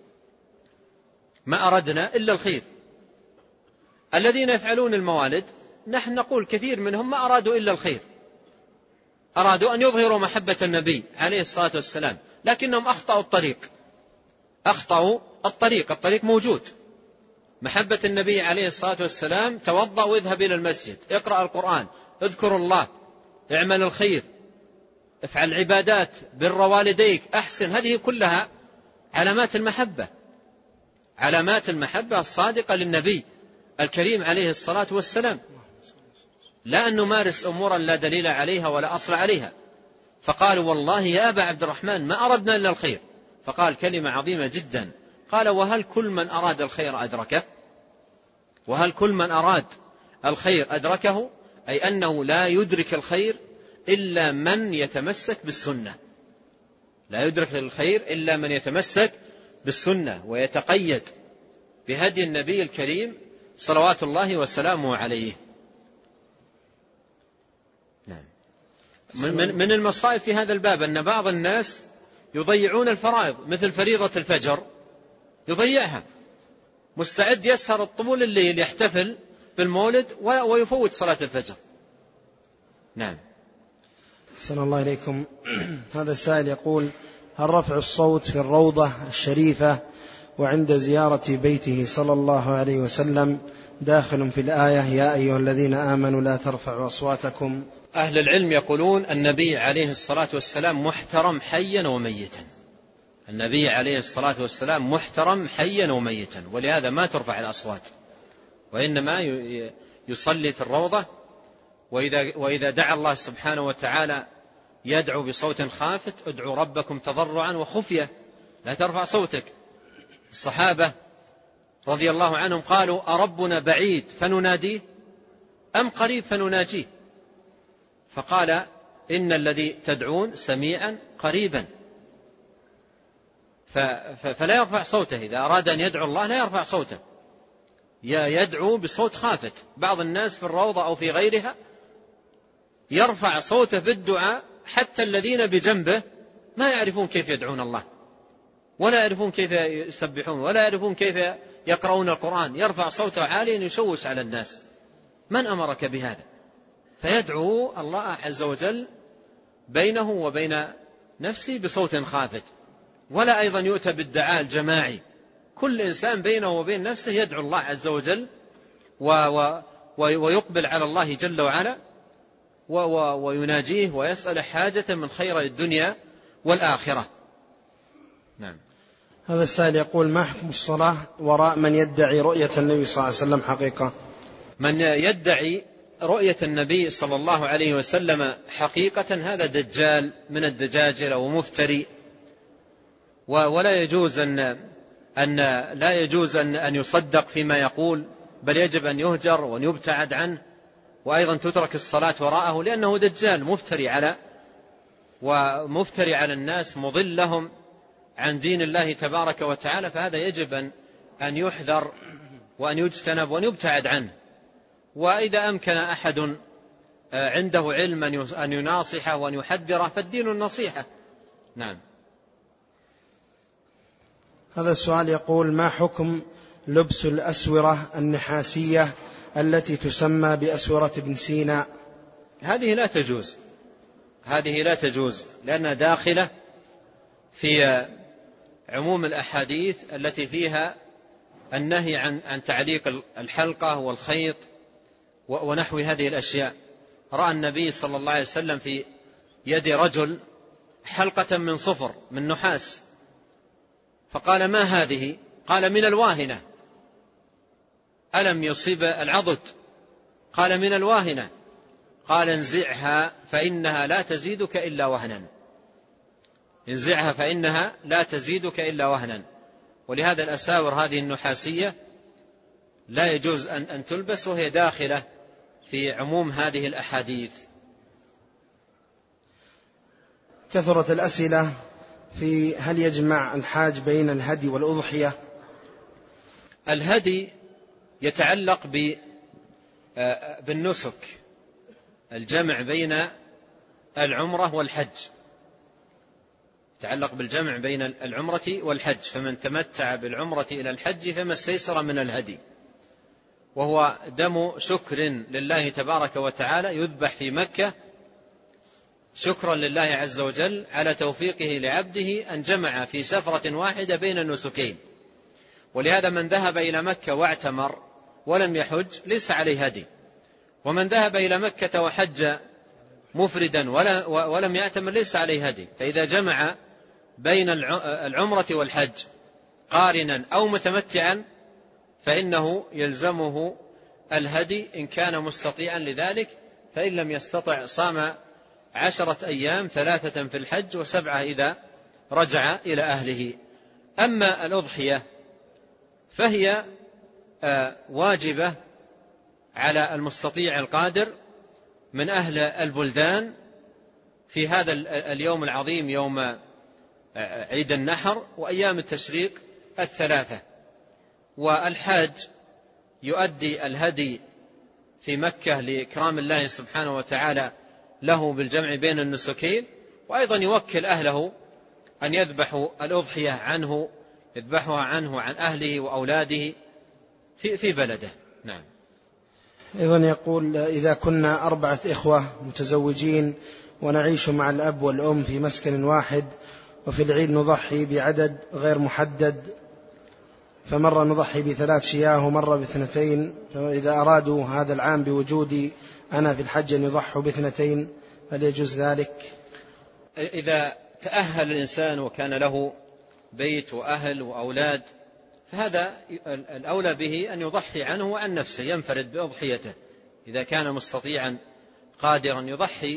ما أردنا إلا الخير. الذين يفعلون الموالد نحن نقول كثير منهم ما أرادوا إلا الخير، أرادوا أن يظهروا محبة النبي عليه الصلاة والسلام، لكنهم أخطأوا الطريق، أخطأوا الطريق موجود. محبة النبي عليه الصلاة والسلام توضأ واذهب إلى المسجد، اقرأ القرآن، اذكر الله، اعمل الخير، افعل عبادات، بر والديك، أحسن. هذه كلها علامات المحبة، علامات المحبة الصادقة للنبي الكريم عليه الصلاة والسلام، لا أن نمارس أمورا لا دليل عليها ولا أصل عليها. فقالوا والله يا أبا عبد الرحمن ما أردنا إلا الخير. فقال كلمة عظيمة جدا، قال وهل كل من أراد الخير أدركه؟ وهل كل من أراد الخير أدركه؟ أي أنه لا يدرك الخير إلا من يتمسك بالسنة، لا يدرك الخير إلا من يتمسك بالسنة ويتقيد بهدي النبي الكريم صلوات الله وسلامه عليه. نعم. من المصائب في هذا الباب أن بعض الناس يضيعون الفرائض، مثل فريضة الفجر يضيعها، مستعد يسهر طول الليل يحتفل بالمولد ويفوت صلاة الفجر. نعم. أحسن الله إليكم. هذا السائل يقول هل رفع الصوت في الروضة الشريفة وعند زيارة بيته صلى الله عليه وسلم داخل في الآية يا أيها الذين آمنوا لا ترفعوا أصواتكم؟ أهل العلم يقولون النبي عليه الصلاة والسلام محترم حيا وميتا، النبي عليه الصلاة والسلام محترم حيا وميتا، ولهذا ما ترفع الأصوات، وإنما يصلي في الروضة، وإذا دعا الله سبحانه وتعالى يدعو بصوت خافت ادعوا ربكم تضرعا وخفية، لا ترفع صوتك. الصحابة رضي الله عنهم قالوا أربنا بعيد فنناديه أم قريب فنناجيه؟ فقال إن الذي تدعون سميعا قريبا. فلا يرفع صوته إذا أراد أن يدعو الله، لا يرفع صوته، يدعو بصوت خافت. بعض الناس في الروضة أو في غيرها يرفع صوته في الدعاء، حتى الذين بجنبه ما يعرفون كيف يدعون الله، ولا يعرفون كيف يسبحون، ولا يعرفون كيف يقرؤون القرآن، يرفع صوته عاليا يشوش على الناس. من أمرك بهذا؟ فيدعو الله عز وجل بينه وبين نفسه بصوت خافت. ولا أيضا يؤتى بالدعاء الجماعي، كل إنسان بينه وبين نفسه يدعو الله عز وجل ويقبل على الله جل وعلا ويناجيه ويسأل حاجة من خير الدنيا والآخرة. نعم. هذا السائل يقول: ما حكم الصلاة وراء من يدعي رؤية النبي صلى الله عليه وسلم حقيقة؟ من يدعي رؤية النبي صلى الله عليه وسلم حقيقة هذا دجال من الدجاجلة ومفتري، ولا يجوز أن يصدق فيما يقول، بل يجب أن يهجر وأن يبتعد عنه، وأيضا تترك الصلاة وراءه، لأنه دجال مفتري على الناس، مضل لهم عن دين الله تبارك وتعالى. فهذا يجب أن يحذر وأن يجتنب وأن يبتعد عنه. وإذا أمكن أحد عنده علم أن يناصحه وأن يحذره، فالدين النصيحة. نعم. هذا السؤال يقول: ما حكم لبس الأسورة النحاسية التي تسمى بأسورة ابن سينا؟ هذه لا تجوز لأنها داخلة في عموم الأحاديث التي فيها النهي عن تعليق الحلقة والخيط ونحو هذه الأشياء. رأى النبي صلى الله عليه وسلم في يد رجل حلقة من صفر من نحاس، فقال: ما هذه؟ قال: من الواهنة. ألم يصيب العضد؟ قال: من الواهنة. قال: انزعها فإنها لا تزيدك إلا وهنا. انزعها فإنها لا تزيدك إلا وهنا. ولهذا الأساور هذه النحاسية لا يجوز أن تلبس، وهي داخلة في عموم هذه الأحاديث. كثرت الأسئلة في هل يجمع الحاج بين الهدي والأضحية؟ الهدي يتعلق بالنسك، الجمع بين العمرة والحج، يتعلق بالجمع بين العمرة والحج. فمن تمتع بالعمرة إلى الحج فما استيسر من الهدي، وهو دم شكر لله تبارك وتعالى يذبح في مكة شكرا لله عز وجل على توفيقه لعبده أن جمع في سفرة واحدة بين النسكين. ولهذا من ذهب إلى مكة واعتمر ولم يحج ليس عليه هدي، ومن ذهب إلى مكة وحج مفردا ولم يأتمر ليس عليه هدي. فإذا جمع بين العمرة والحج قارنا أو متمتعا فإنه يلزمه الهدي إن كان مستطيعا لذلك، فإن لم يستطع صام 10 أيام 3 في الحج و7 إذا رجع إلى أهله. أما الأضحية فهي واجبة على المستطيع القادر من أهل البلدان في هذا اليوم العظيم، يوم عيد النحر وأيام التشريق 3. والحاج يؤدي الهدي في مكة لإكرام الله سبحانه وتعالى له بالجمع بين النسكين، وأيضا يوكل أهله أن يذبحوا الأضحية عنه، يذبحها عنه عن أهله وأولاده في بلده. نعم. أيضا يقول: إذا كنا 4 إخوة متزوجين ونعيش مع الأب والأم في مسكن واحد، وفي العيد نضحي بعدد غير محدد، فمرة نضحي ب3 شياه ومرة ب2، فإذا أرادوا هذا العام بوجودي أنا في الحج أن يضحوا ب2، هل يجوز ذلك؟ إذا تأهل الإنسان وكان له بيت وأهل وأولاد فهذا الأولى به أن يضحي عنه وعن نفسه، ينفرد بأضحيته. إذا كان مستطيعا قادرا يضحي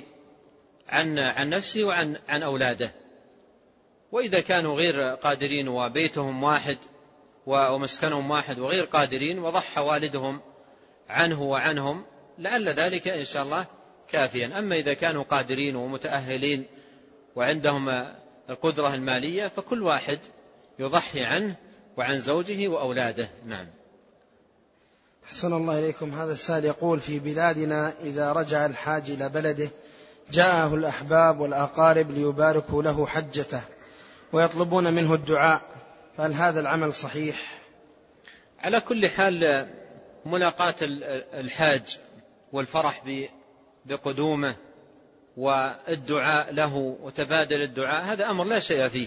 عن نفسه وعن أولاده. وإذا كانوا غير قادرين وبيتهم واحد ومسكنهم واحد وغير قادرين وضحى والدهم عنه وعنهم، لعل ذلك إن شاء الله كافيا. أما إذا كانوا قادرين ومتأهلين وعندهم القدرة المالية فكل واحد يضحي عنه وعن زوجه وأولاده. نعم. أحسن الله إليكم. هذا السائل يقول: في بلادنا إذا رجع الحاج إلى بلده جاءه الأحباب والأقارب ليباركوا له حجته ويطلبون منه الدعاء، فهل هذا العمل صحيح؟ على كل حال ملاقاة الحاج والفرح بقدومه والدعاء له وتبادل الدعاء هذا أمر لا شيء فيه.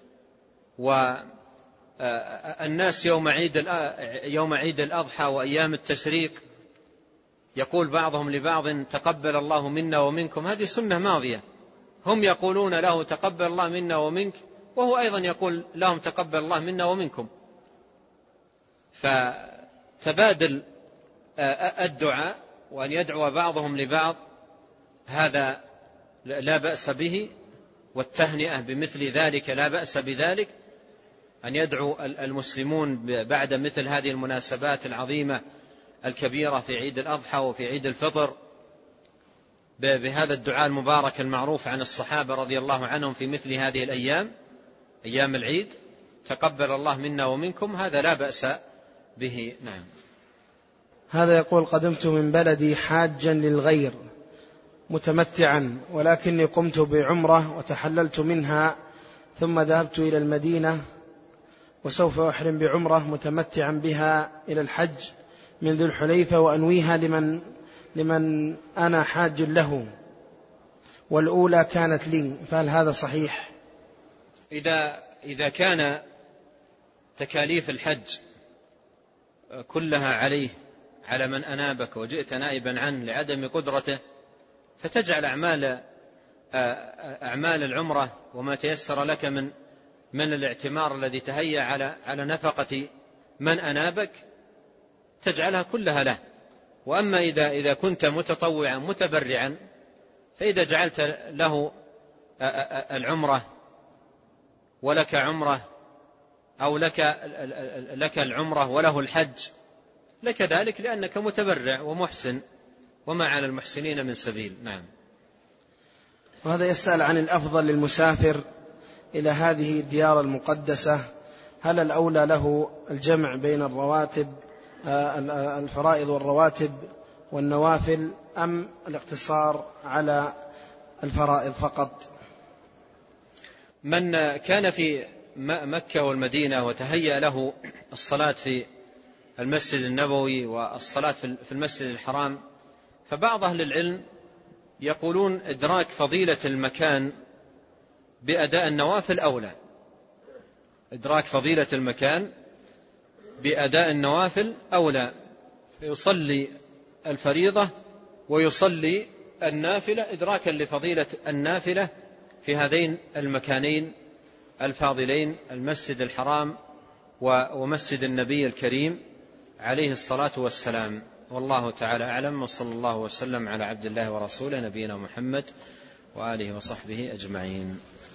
والناس يوم عيد الأضحى وأيام التشريق يقول بعضهم لبعض تقبل الله منا ومنكم، هذه سنة ماضية. هم يقولون له تقبل الله منا ومنك، وهو أيضا يقول لهم تقبل الله منا ومنكم. فتبادل الدعاء وأن يدعو بعضهم لبعض هذا لا بأس به، والتهنئة بمثل ذلك لا بأس بذلك. أن يدعو المسلمون بعد مثل هذه المناسبات العظيمة الكبيرة في عيد الأضحى وفي عيد الفطر بهذا الدعاء المبارك المعروف عن الصحابة رضي الله عنهم في مثل هذه الأيام، أيام العيد، تقبل الله منا ومنكم، هذا لا بأس به. نعم. هذا يقول: قدمت من بلدي حاجا للغير متمتعا، ولكني قمت بعمرة وتحللت منها ثم ذهبت إلى المدينة وسوف أحرم بعمرة متمتعا بها إلى الحج من ذي الحليفة وأنويها لمن أنا حاج له، والأولى كانت لي، فهل هذا صحيح؟ إذا كان تكاليف الحج كلها على من أنابك وجئت نائبا عنه لعدم قدرته، فتجعل أعمال العمرة وما تيسر لك من الاعتمار الذي تهيأ على نفقة من أنابك تجعلها كلها له. وأما إذا كنت متطوعا متبرعا، فإذا جعلت له العمرة ولك عمرة أو لك العمرة وله الحج لك ذلك، لأنك متبرع ومحسن، وما على المحسنين من سبيل. نعم. وهذا يسأل عن الأفضل للمسافر إلى هذه الديار المقدسة، هل الأولى له الجمع بين الرواتب الفرائض والرواتب والنوافل، أم الاقتصار على الفرائض فقط؟ من كان في مكة والمدينة وتهيأ له الصلاة في المسجد النبوي والصلاة في المسجد الحرام، فبعض أهل العلم يقولون إدراك فضيلة المكان بأداء النوافل أولى. إدراك فضيلة المكان بأداء النوافل أولى، يصلي الفريضة ويصلي النافلة إدراكا لفضيلة النافلة في هذين المكانين الفاضلين، المسجد الحرام ومسجد النبي الكريم عليه الصلاة والسلام. والله تعالى أعلم، وصلى الله وسلم على عبد الله ورسوله نبينا محمد وآله وصحبه أجمعين.